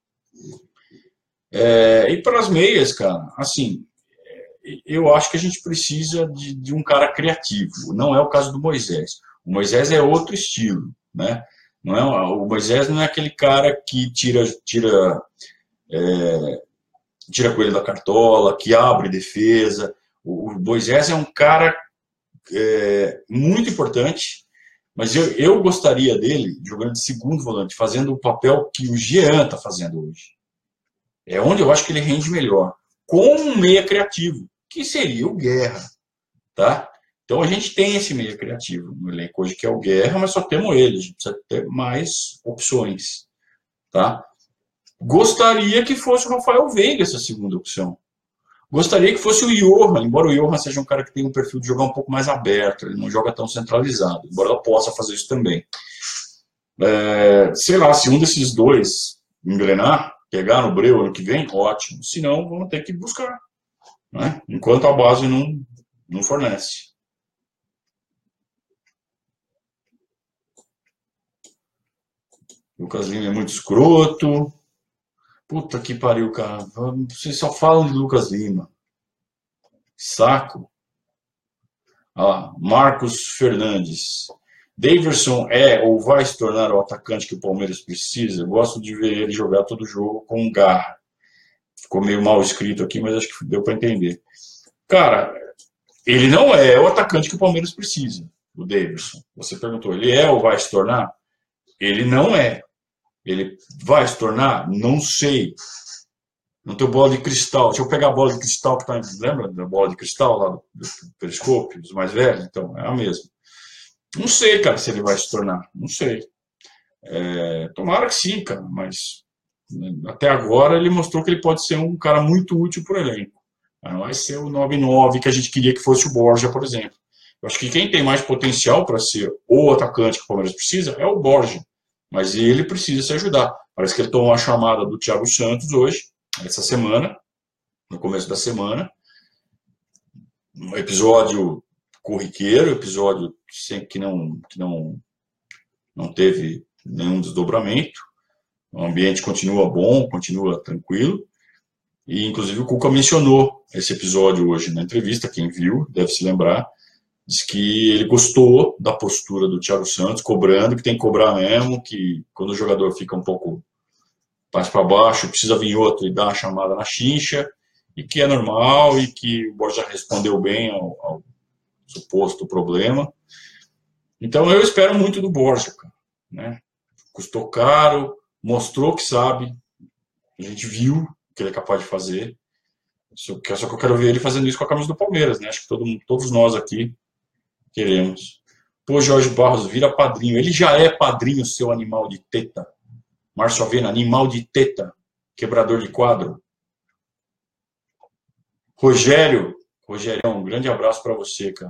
É, e para as meias, cara, assim, eu acho que a gente precisa de, de um cara criativo. Não é o caso do Moisés. O Moisés é outro estilo, né? Não é, o Moisés não é aquele cara que tira, tira, é, tira coelho da cartola, que abre defesa. O Moisés é um cara é, muito importante, mas eu, eu gostaria dele jogando de segundo volante, fazendo o papel que o Jean está fazendo hoje. É onde eu acho que ele rende melhor, com um meia criativo, que seria o Guerra, tá? Então a gente tem esse meia criativo no elenco hoje, que é o Guerra, mas só temos ele, a gente precisa ter mais opções, tá? Gostaria que fosse o Rafael Veiga essa segunda opção. Gostaria que fosse o Johan, embora o Johan seja um cara que tem um perfil de jogar um pouco mais aberto, ele não joga tão centralizado, embora ela possa fazer isso também. É, sei lá, se um desses dois engrenar, pegar no Breu ano que vem, ótimo. Se não, vamos ter que buscar, né? Enquanto a base não, não fornece. Lucas Lima é muito escroto. Puta que pariu, cara. Vocês só falam de Lucas Lima. Saco. Ah, Marcos Fernandes. Daverson é ou vai se tornar o atacante que o Palmeiras precisa? Eu gosto de ver ele jogar todo jogo com garra. Ficou meio mal escrito aqui, mas acho que deu para entender. Cara, ele não é o atacante que o Palmeiras precisa, o Daverson. Você perguntou, ele é ou vai se tornar? Ele não é. Ele vai se tornar? Não sei. Não tem bola de cristal. Deixa eu pegar a bola de cristal que tá. Lembra da bola de cristal lá do, do periscópio, dos mais velhos? Então, é a mesma. Não sei, cara, se ele vai se tornar. Não sei. É, tomara que sim, cara, mas né, até agora ele mostrou que ele pode ser um cara muito útil para o elenco. Não vai ser o nove nove que a gente queria que fosse o Borja, por exemplo. Eu acho que quem tem mais potencial para ser o atacante que o Palmeiras precisa é o Borja. Mas ele precisa se ajudar. Parece que ele tomou a chamada do Thiago Santos hoje, essa semana, no começo da semana. Um episódio corriqueiro, episódio que não, que não, não teve nenhum desdobramento. O ambiente continua bom, continua tranquilo. E, inclusive, o Cuca mencionou esse episódio hoje na entrevista. Quem viu deve se lembrar. Diz que ele gostou da postura do Thiago Santos, cobrando, que tem que cobrar mesmo, que quando o jogador fica um pouco mais para baixo, precisa vir outro e dar uma chamada na chincha, e que é normal, e que o Borja respondeu bem ao, ao suposto problema. Então eu espero muito do Borja, cara, né? Custou caro, mostrou que sabe, a gente viu o que ele é capaz de fazer, só que eu quero ver ele fazendo isso com a camisa do Palmeiras, né? Acho que todo, todos nós aqui queremos. Pô, Jorge Barros, vira padrinho. Ele já é padrinho, seu animal de teta. Márcio Avena, animal de teta. Quebrador de quadro. Rogério. Rogério, um grande abraço para você, cara.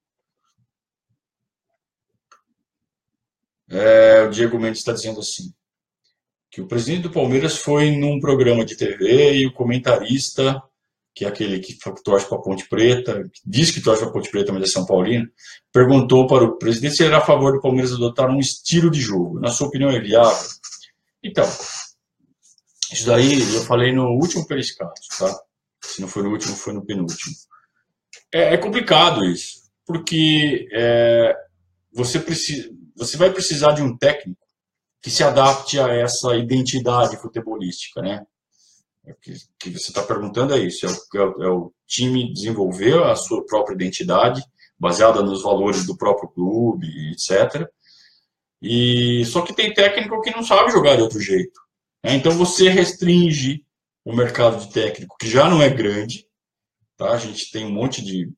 É, o Diego Mendes está dizendo assim, que o presidente do Palmeiras foi num programa de T V e o comentarista, que é aquele que torce para a Ponte Preta, que diz que torce para a Ponte Preta, mas é São Paulino, perguntou para o presidente se ele era a favor do Palmeiras adotar um estilo de jogo. Na sua opinião, é viável? Então, isso daí eu falei no último Periscato, tá? Se não foi no último, foi no penúltimo. É, é complicado isso, porque é, você, precisa, você vai precisar de um técnico que se adapte a essa identidade futebolística, né? O que, que você está perguntando é isso, é o, é o time desenvolver a sua própria identidade, baseada nos valores do próprio clube, etcétera. E, só que tem técnico que não sabe jogar de outro jeito, né? Então você restringe o mercado de técnico, que já não é grande, tá? A gente tem um monte de...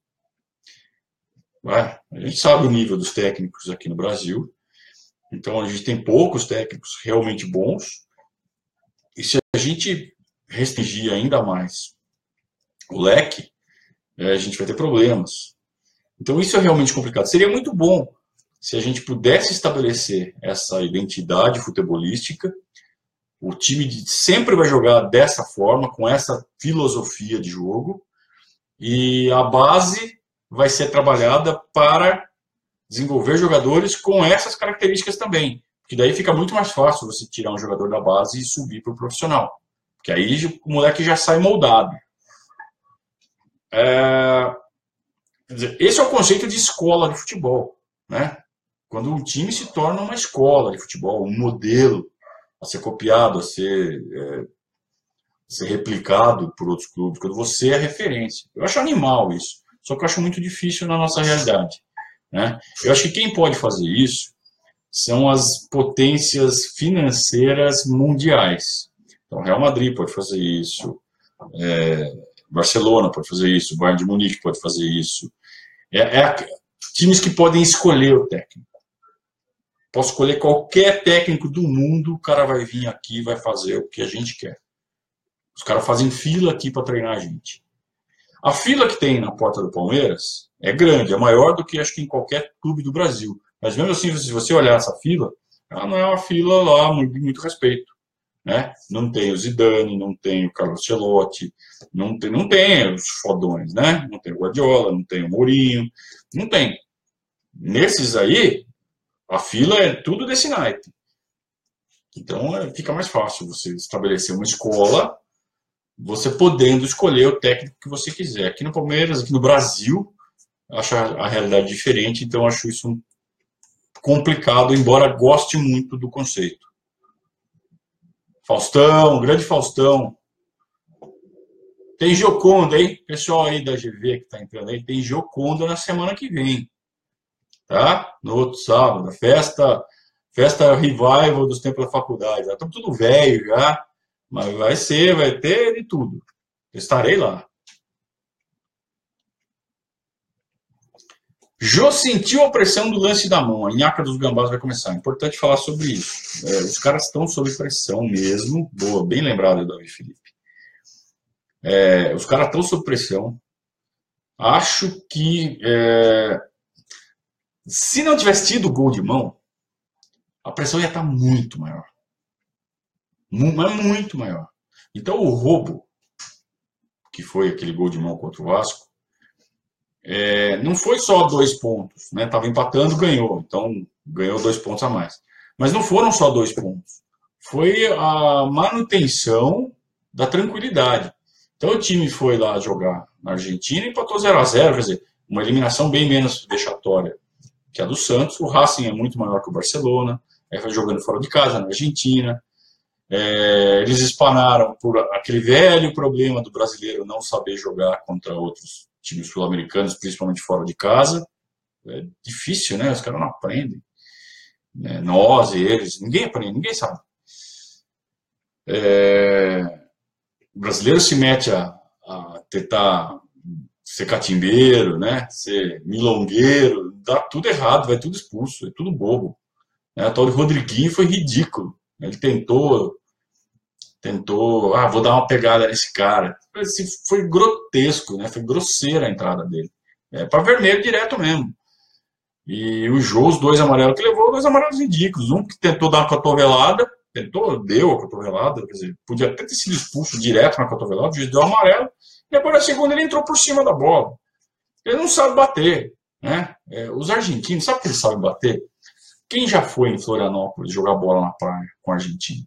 Ah, a gente sabe o nível dos técnicos aqui no Brasil, então a gente tem poucos técnicos realmente bons, e se a gente restringir ainda mais o leque, a gente vai ter problemas. Então isso é realmente complicado. Seria muito bom se a gente pudesse estabelecer essa identidade futebolística. O time sempre vai jogar dessa forma, com essa filosofia de jogo, e a base vai ser trabalhada para desenvolver jogadores com essas características também, porque daí fica muito mais fácil você tirar um jogador da base e subir para o profissional. Que aí o moleque já sai moldado. É, quer dizer, esse é o conceito de escola de futebol, né? Quando um time se torna uma escola de futebol, um modelo a ser copiado, a ser, é, a ser replicado por outros clubes, quando você é referência. Eu acho animal isso, só que eu acho muito difícil na nossa realidade. né? Eu acho que quem pode fazer isso são as potências financeiras mundiais. Então, Real Madrid pode fazer isso, é, Barcelona pode fazer isso, Bayern de Munique pode fazer isso. É, é times que podem escolher o técnico. Posso escolher qualquer técnico do mundo, o cara vai vir aqui e vai fazer o que a gente quer. Os caras fazem fila aqui para treinar a gente. A fila que tem na porta do Palmeiras é grande, é maior do que acho que em qualquer clube do Brasil. Mas mesmo assim, se você olhar essa fila, ela não é uma fila lá de muito respeito, né? Não tem o Zidane, não tem o Carlo Ancelotti, não tem, não tem os fodões, né? Não tem o Guardiola, não tem o Mourinho, não tem. Nesses aí, a fila é tudo desse naipe. Então, é, fica mais fácil você estabelecer uma escola, você podendo escolher o técnico que você quiser. Aqui no Palmeiras, aqui no Brasil, acho a, a realidade diferente, então acho isso um complicado, embora goste muito do conceito. Faustão, grande Faustão. Tem Gioconda, hein? Pessoal aí da G V que está entrando aí, tem Gioconda na semana que vem. Tá? No outro sábado, festa, festa revival dos tempos da faculdade. Já estamos tudo velho já, mas vai ser, vai ter de tudo. Eu estarei lá. Jô sentiu a pressão do lance da mão. A nhaca dos gambás vai começar. É importante falar sobre isso. É, os caras estão sob pressão mesmo. Boa, bem lembrado, Davi Felipe. É, os caras estão sob pressão. Acho que é, se não tivesse tido gol de mão, a pressão ia estar muito maior. Mas muito maior. Então o roubo, que foi aquele gol de mão contra o Vasco, É, não foi só dois pontos, né? Tava empatando, ganhou, então ganhou dois pontos a mais. Mas não foram só dois pontos, foi a manutenção da tranquilidade. Então o time foi lá jogar na Argentina e empatou zero a zero, quer dizer, uma eliminação bem menos vexatória que a do Santos. O Racing é muito maior que o Barcelona, aí foi jogando fora de casa na Argentina. É, eles espanaram por aquele velho problema do brasileiro não saber jogar contra outros times sul-americanos, principalmente fora de casa. É difícil, né? Os caras não aprendem. É, nós e eles, ninguém aprende, ninguém sabe. É, o brasileiro se mete a, a tentar ser catimbeiro, né? Ser milongueiro, dá tudo errado, vai tudo expulso, é tudo bobo. Né? O tal de Rodriguinho foi ridículo. Ele tentou, tentou, ah, vou dar uma pegada nesse cara. Foi grotesco, né? Foi grosseira a entrada dele. É para vermelho direto mesmo. E o Jô, os dois amarelos que levou, dois amarelos ridículos. Um que tentou dar uma cotovelada, tentou, deu a cotovelada, quer dizer, podia até ter sido expulso direto na cotovelada, o juiz deu amarelo, e depois na segunda ele entrou por cima da bola. Ele não sabe bater, né? É, os argentinos, sabe que eles sabem bater? Quem já foi em Florianópolis jogar bola na praia com argentino?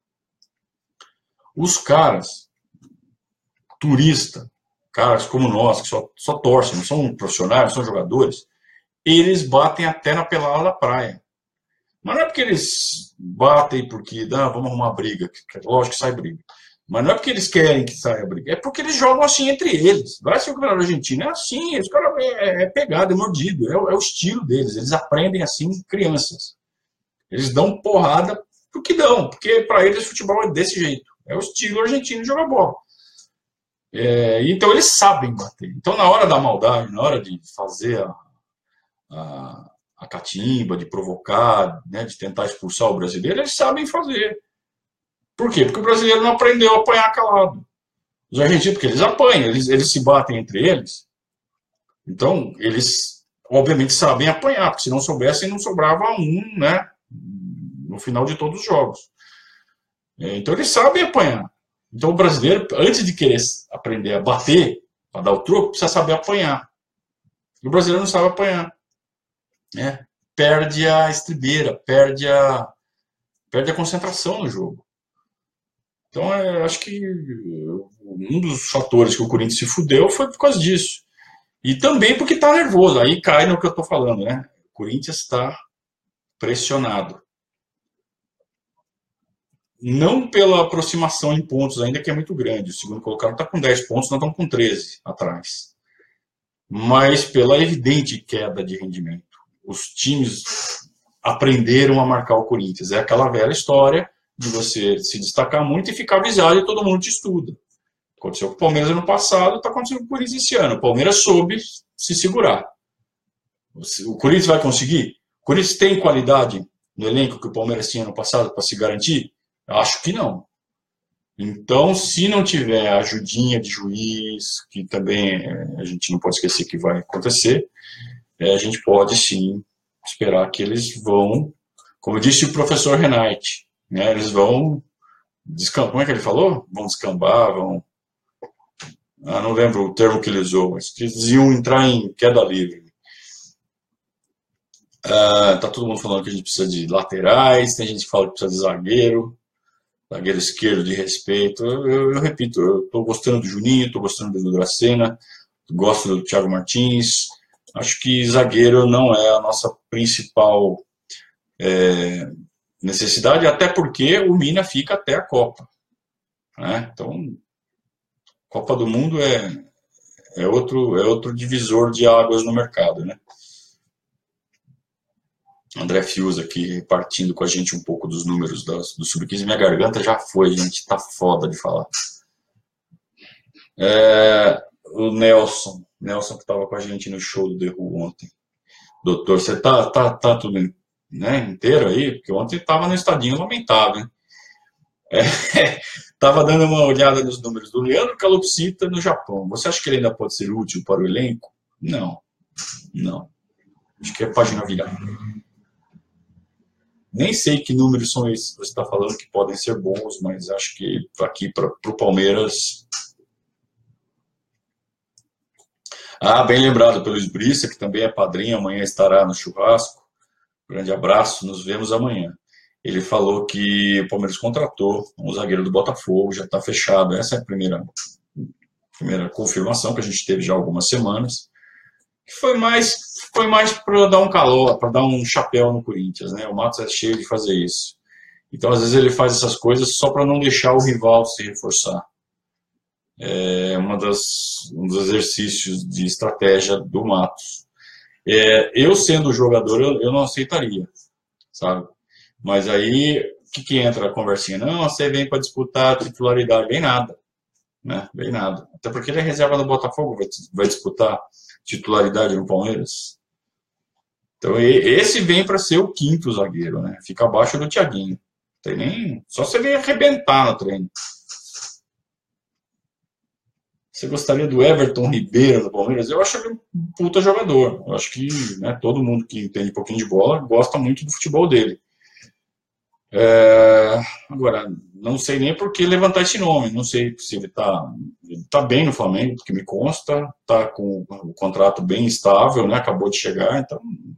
Os caras, turista, caras como nós, que só, só torcem, não são profissionais, não são jogadores, eles batem até na pelada da praia. Mas não é porque eles batem porque, não, vamos arrumar briga, que, lógico que sai briga. Mas não é porque eles querem que saia briga, é porque eles jogam assim entre eles. Vai ser o campeonato argentino, é assim, os caras é, é pegado, é mordido, é, é o estilo deles, eles aprendem assim crianças. Eles dão porrada porque dão, porque para eles futebol é desse jeito, é o estilo argentino de jogar bola. É, então eles sabem bater. Então na hora da maldade, na hora de fazer a, a, a catimba, de provocar, né, de tentar expulsar o brasileiro, eles sabem fazer. Por quê? Porque o brasileiro não aprendeu a apanhar calado. Os argentinos, porque eles apanham, eles, eles se batem entre eles. Então, eles, obviamente, sabem apanhar, porque se não soubessem, não sobrava um, né, no final de todos os jogos. Então, eles sabem apanhar. Então, o brasileiro, antes de querer aprender a bater, para dar o troco, precisa saber apanhar. E o brasileiro não sabe apanhar. Né? Perde a estribeira, perde a, perde a concentração no jogo. Então, é, acho que um dos fatores que o Corinthians se fudeu foi por causa disso. E também porque está nervoso. Aí cai no que eu estou falando, né? O Corinthians está pressionado. Não pela aproximação em pontos ainda, que é muito grande. O segundo colocado está com dez pontos, nós estamos com treze atrás. Mas pela evidente queda de rendimento. os times aprenderam a marcar o Corinthians. É aquela velha história de você se destacar muito e ficar avisado e todo mundo te estuda. Aconteceu com o Palmeiras no passado, está acontecendo com o Corinthians esse ano. O Palmeiras soube se segurar. O Corinthians vai conseguir? O Corinthians tem qualidade no elenco que o Palmeiras tinha no passado para se garantir? Acho que não. Então, se não tiver a ajudinha de juiz, que também a gente não pode esquecer que vai acontecer, a gente pode sim esperar que eles vão, como disse o professor Renate, né, eles vão descambar, como é que ele falou? Vão descambar, vão... Ah, não lembro o termo que ele usou, mas que eles iam entrar em queda livre. Ah, tá todo mundo falando que a gente precisa de laterais, tem gente que fala que precisa de zagueiro, zagueiro esquerdo de respeito. Eu, eu, eu repito, eu tô gostando do Juninho, tô gostando do Dracena, gosto do Thiago Martins. Acho que zagueiro não é a nossa principal é, necessidade, até porque o Mina fica até a Copa, né? Então, Copa do Mundo é, é, outro, é outro divisor de águas no mercado, né? André Fius aqui repartindo com a gente um pouco dos números das, do sub quinze. Minha garganta já foi, gente, tá foda de falar. É, o Nelson, Nelson que estava com a gente no show do The Who ontem. Doutor, você tá, tá, tá tudo, né, inteiro aí? Porque ontem estava no estadinho lamentável, hein? É, tava dando uma olhada nos números do Leandro Calopsita no Japão. Você acha que ele ainda pode ser útil para o elenco? Não, não. Acho que é página virada. Nem sei que números são esses que você está falando que podem ser bons, mas acho que aqui para o Palmeiras... Ah, bem lembrado pelo Esbriça, que também é padrinho, amanhã estará no churrasco. Grande abraço, nos vemos amanhã. Ele falou que o Palmeiras contratou um zagueiro do Botafogo, já está fechado. Essa é a primeira, primeira confirmação que a gente teve já há algumas semanas. Que foi mais, foi mais para dar um calor, para dar um chapéu no Corinthians, né? O Matos é cheio de fazer isso. Então, às vezes, ele faz essas coisas só para não deixar o rival se reforçar. É uma das, um dos exercícios de estratégia do Matos. É, eu, sendo jogador, eu, eu não aceitaria, sabe? Mas aí, o que, que entra a conversinha? Não, você vem para disputar a titularidade. Bem nada, né? Bem nada. Até porque ele é reserva do Botafogo, vai, vai disputar titularidade no Palmeiras. Então, esse vem para ser o quinto zagueiro, né? Fica abaixo do Thiaguinho. Tem nem... Só se ele arrebentar no treino. Você gostaria do Everton Ribeiro no Palmeiras? Eu acho ele um puta jogador. Eu acho que, né, todo mundo que entende um pouquinho de bola gosta muito do futebol dele. É... Agora, não sei nem por que levantar esse nome. Não sei se ele está ele tá bem no Flamengo, porque me consta. Está com o contrato bem estável, né? Acabou de chegar, então...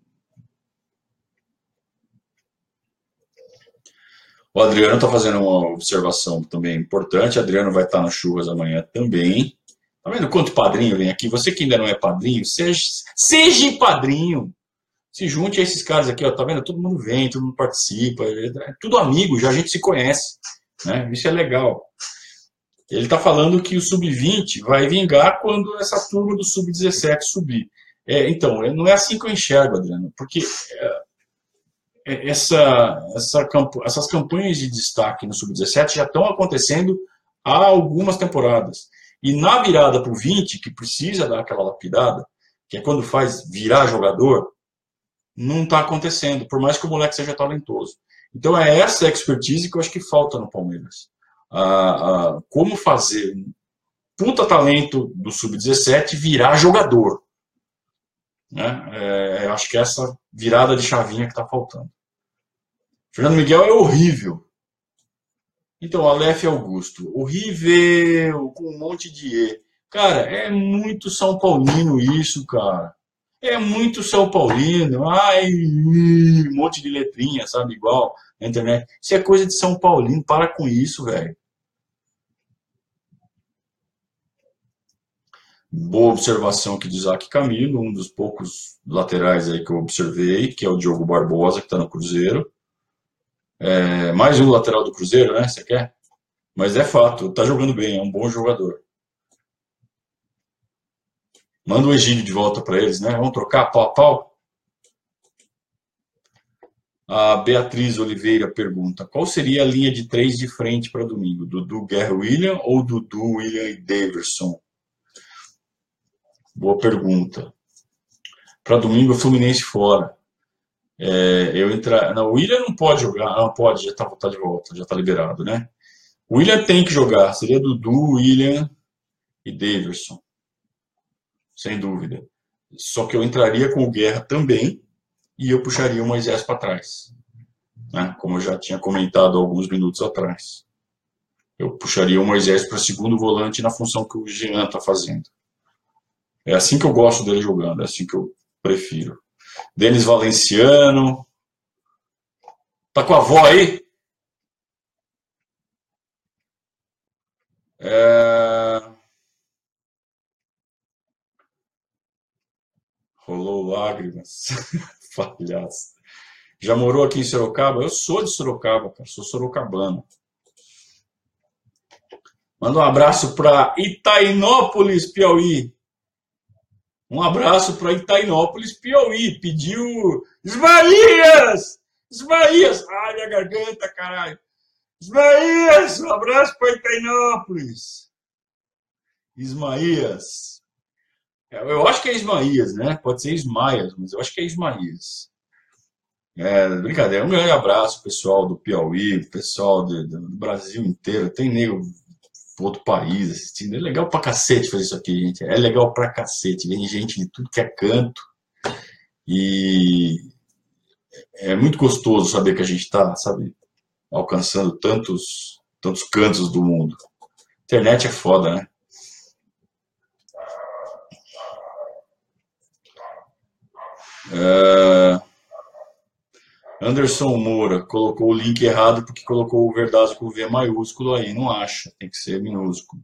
O Adriano está fazendo uma observação também importante. O Adriano vai estar no Churras amanhã também. Tá vendo quanto padrinho vem aqui? Você que ainda não é padrinho, seja, seja padrinho. Se junte a esses caras aqui, ó, tá vendo? Todo mundo vem, todo mundo participa. É tudo amigo, já a gente se conhece, né? Isso é legal. Ele está falando que o sub vinte vai vingar quando essa turma do sub dezessete subir. É, então, não é assim que eu enxergo, Adriano, porque... É, Essa, essa, essas campanhas de destaque no sub dezessete já estão acontecendo há algumas temporadas. E na virada para o vinte, que precisa dar aquela lapidada, que é quando faz virar jogador, não está acontecendo, por mais que o moleque seja talentoso. Então é essa expertise que eu acho que falta no Palmeiras. Ah, ah, como fazer um puta talento do sub dezessete virar jogador. Né? É, eu acho que é essa virada de chavinha que está faltando. Fernando Miguel é horrível. Então, Aleph Augusto. Horrível, com um monte de E. Cara, é muito São Paulino isso, cara. É muito São Paulino. Ai, um monte de letrinha, sabe? Igual na internet. Isso é coisa de São Paulino. Para com isso, velho. Boa observação aqui de Isaac Camilo, um dos poucos laterais aí que eu observei, que é o Diogo Barbosa, que está no Cruzeiro. É, mais um lateral do Cruzeiro, né? Você quer? Mas é fato, tá jogando bem, é um bom jogador. Manda o Egídio de volta para eles, né? Vamos trocar pau a pau? A Beatriz Oliveira pergunta: qual seria a linha de três de frente para domingo? Dudu, Guerra, William ou Dudu, William e Daverson? Boa pergunta. Para domingo, Fluminense fora. É, eu entrar. Não, o William não pode jogar. Não pode, já está tá de volta, já está liberado, né? O William tem que jogar. Seria Dudu, William e Daverson. Sem dúvida. Só que eu entraria com o Guerra também e eu puxaria o Moisés para trás. Né? Como eu já tinha comentado alguns minutos atrás. Eu puxaria o Moisés para segundo volante na função que o Jean está fazendo. É assim que eu gosto dele jogando, é assim que eu prefiro. Denis Valenciano. Tá com a avó aí? É... Rolou lágrimas. Palhaço. Já morou aqui em Sorocaba? Eu sou de Sorocaba, cara. Sou sorocabano. Manda um abraço para Itainópolis, Piauí. Um abraço para Itainópolis, Piauí. Pediu Ismaías! Ismaías! Ai, minha garganta, caralho. Ismaías! Um abraço para Itainópolis. Ismaías. Eu acho que é Ismaías, né? Pode ser Ismaias, mas eu acho que é Ismaías. É, brincadeira. Um grande abraço, pessoal do Piauí, pessoal do, do Brasil inteiro. Tem nego outro país assistindo. É legal pra cacete fazer isso aqui, gente. É legal pra cacete. Vem gente de tudo que é canto. E é muito gostoso saber que a gente tá, sabe, alcançando tantos, tantos cantos do mundo. A internet é foda, né? É... Anderson Moura colocou o link errado porque colocou o Verdazo com V maiúsculo aí. Não acha, tem que ser minúsculo.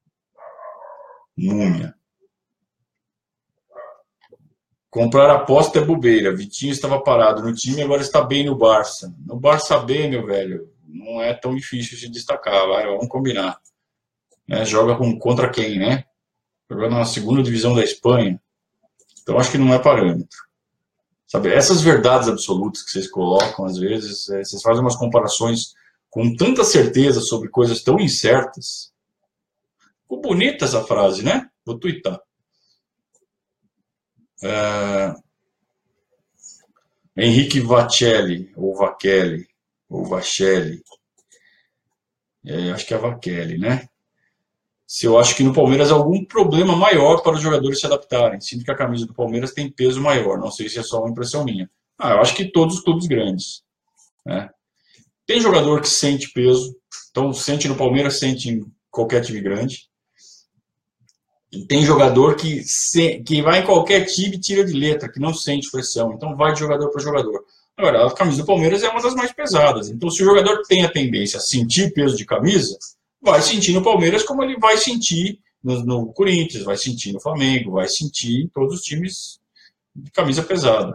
Múmia. Comprar aposta é bobeira. Vitinho estava parado no time e agora está bem no Barça. No Barça B, meu velho, não é tão difícil se destacar. Vai, vamos combinar. Né? Joga com, contra quem, né? Joga na segunda divisão da Espanha. Então acho que não é parâmetro. Sabe, essas verdades absolutas que vocês colocam, às vezes, é, vocês fazem umas comparações com tanta certeza sobre coisas tão incertas. Ficou bonita essa frase, né? Vou twittar. É... Henrique Vacelli, ou Vacelli, ou Vacelli. É, acho que é Vacelli, né? Se eu acho que no Palmeiras há algum problema maior para os jogadores se adaptarem. Sinto que a camisa do Palmeiras tem peso maior. Não sei se é só uma impressão minha. Ah, eu acho que todos os clubes grandes. Né? Tem jogador que sente peso. Então, sente no Palmeiras, sente em qualquer time grande. E tem jogador que, se, que vai em qualquer time e tira de letra, que não sente pressão. Então, vai de jogador para jogador. Agora, a camisa do Palmeiras é uma das mais pesadas. Então, se o jogador tem a tendência a sentir peso de camisa, vai sentir no Palmeiras como ele vai sentir no, no Corinthians, vai sentir no Flamengo, vai sentir em todos os times de camisa pesada.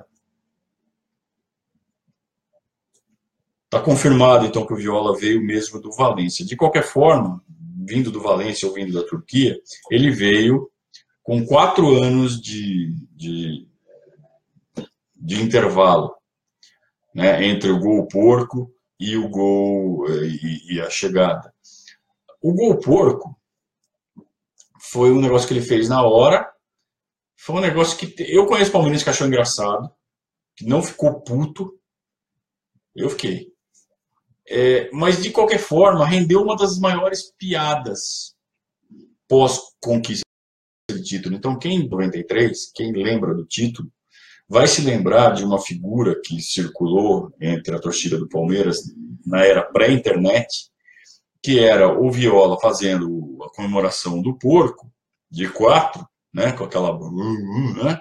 Está confirmado, então, que o Viola veio mesmo do Valência. De qualquer forma, vindo do Valência ou vindo da Turquia, ele veio com quatro anos de, de, de intervalo, né, entre o gol porco e o gol e, e a chegada. O gol porco foi um negócio que ele fez na hora. Foi um negócio que eu conheço palmeirense que achou engraçado, que não ficou puto. Eu fiquei. É, mas de qualquer forma, rendeu uma das maiores piadas pós-conquista de título. Então, quem em noventa e três, quem lembra do título, vai se lembrar de uma figura que circulou entre a torcida do Palmeiras na era pré-internet, que era o Viola fazendo a comemoração do porco, de quatro, né, com aquela... Né,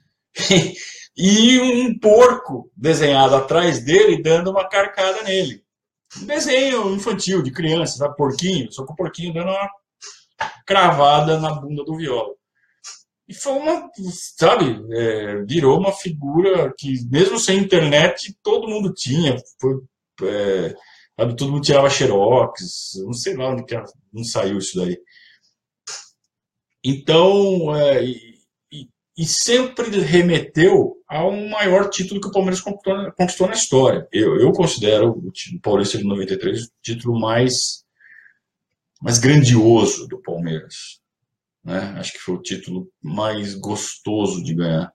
e um porco desenhado atrás dele, dando uma carcada nele. Um desenho infantil, de criança, sabe, porquinho, só com o porquinho dando uma cravada na bunda do Viola. E foi uma, sabe, é, virou uma figura que, mesmo sem internet, todo mundo tinha. Foi... É, sabe, todo mundo tirava xerox, não sei lá onde que não saiu isso daí. Então, é, e, e sempre remeteu ao maior título que o Palmeiras conquistou, conquistou na história. Eu, eu considero o, o Paulista de noventa e três o título mais, mais grandioso do Palmeiras, né? Acho que foi o título mais gostoso de ganhar.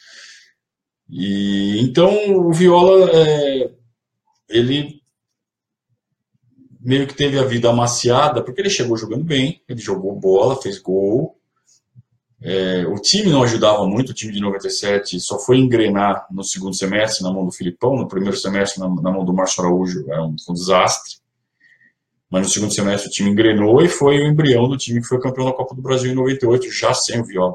E então o Viola, é, ele meio que teve a vida amaciada, porque ele chegou jogando bem, ele jogou bola, fez gol. É, o time não ajudava muito, o time de noventa e sete só foi engrenar no segundo semestre na mão do Filipão, no primeiro semestre na, na mão do Márcio Araújo era um, um desastre, mas no segundo semestre o time engrenou e foi o embrião do time que foi campeão da Copa do Brasil em noventa e oito, já sem o Viola.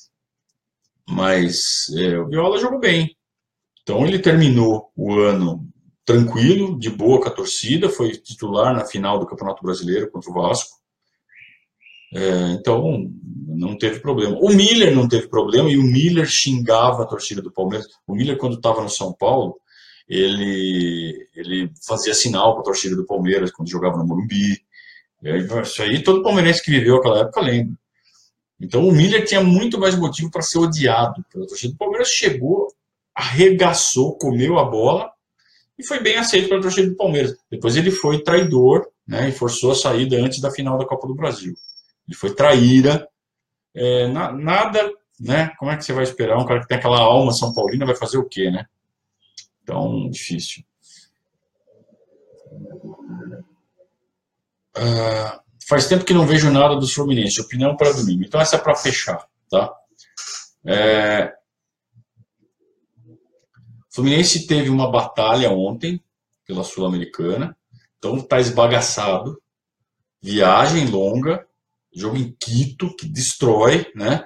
Mas é, o Viola jogou bem, então ele terminou o ano tranquilo, de boa com a torcida, foi titular na final do Campeonato Brasileiro contra o Vasco. É, então, não teve problema. O Miller não teve problema e o Miller xingava a torcida do Palmeiras. O Miller, quando estava no São Paulo, ele, ele fazia sinal para a torcida do Palmeiras quando jogava no Morumbi. Isso aí todo palmeirense que viveu aquela época lembra. Então, o Miller tinha muito mais motivo para ser odiado pela torcida do Palmeiras. Chegou, arregaçou, comeu a bola e foi bem aceito pela torcida do Palmeiras. Depois ele foi traidor, né, e forçou a saída antes da final da Copa do Brasil. Ele foi traíra, é, na, nada, né? Como é que você vai esperar? Um cara que tem aquela alma São Paulina vai fazer o quê, né? Então, difícil. Ah, faz tempo que não vejo nada dos Fluminense. Opinião para domingo. Então, essa é para fechar, tá? É, o Fluminense teve uma batalha ontem pela Sul-Americana. Então, está esbagaçado. Viagem longa. Jogo em Quito, que destrói, né?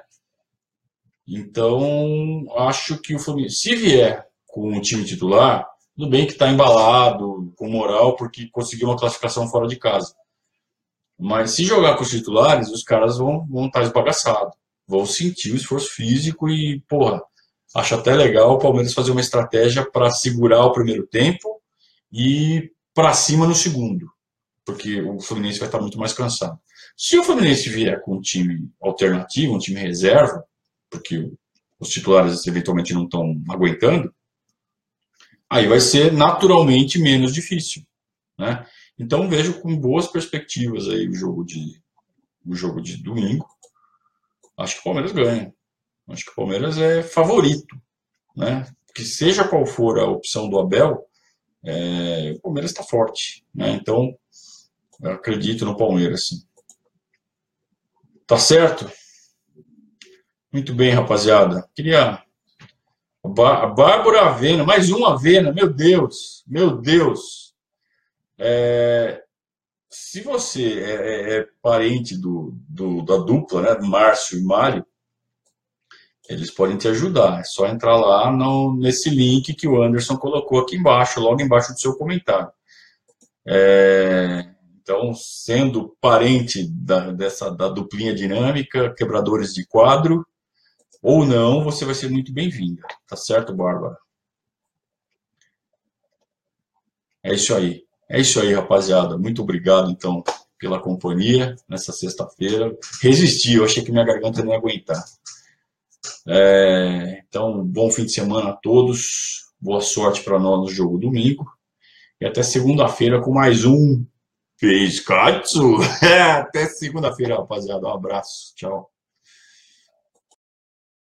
Então, acho que o Fluminense, se vier com o time titular, tudo bem que está embalado, com moral, porque conseguiu uma classificação fora de casa. Mas se jogar com os titulares, os caras vão, vão estar esbagaçados. Vão sentir o esforço físico e, porra, acho até legal o Palmeiras fazer uma estratégia para segurar o primeiro tempo e para cima no segundo. Porque o Fluminense vai estar muito mais cansado. Se o Fluminense vier com um time alternativo, um time reserva, porque os titulares eventualmente não estão aguentando, aí vai ser naturalmente menos difícil, né? Então vejo com boas perspectivas aí o jogo de, o jogo de domingo. Acho que o Palmeiras ganha. Acho que o Palmeiras é favorito, né? Porque seja qual for a opção do Abel, é, o Palmeiras está forte, né? Então eu acredito no Palmeiras, sim. Tá certo? Muito bem, rapaziada. Queria. A Bárbara Avena, mais uma Avena, meu Deus, meu Deus. É... Se você é, é, é parente do, do, da dupla, né, do Márcio e Mário, eles podem te ajudar. É só entrar lá no, nesse link que o Anderson colocou aqui embaixo, logo embaixo do seu comentário. É... Então, sendo parente da, dessa, da duplinha dinâmica, quebradores de quadro, ou não, você vai ser muito bem-vinda. Tá certo, Bárbara? É isso aí. É isso aí, rapaziada. Muito obrigado, então, pela companhia nessa sexta-feira. Resisti, eu achei que minha garganta não ia aguentar. É... Então, bom fim de semana a todos. Boa sorte para nós no jogo domingo. E até segunda-feira com mais um Pescatsu. Até segunda-feira, rapaziada. Um abraço. Tchau.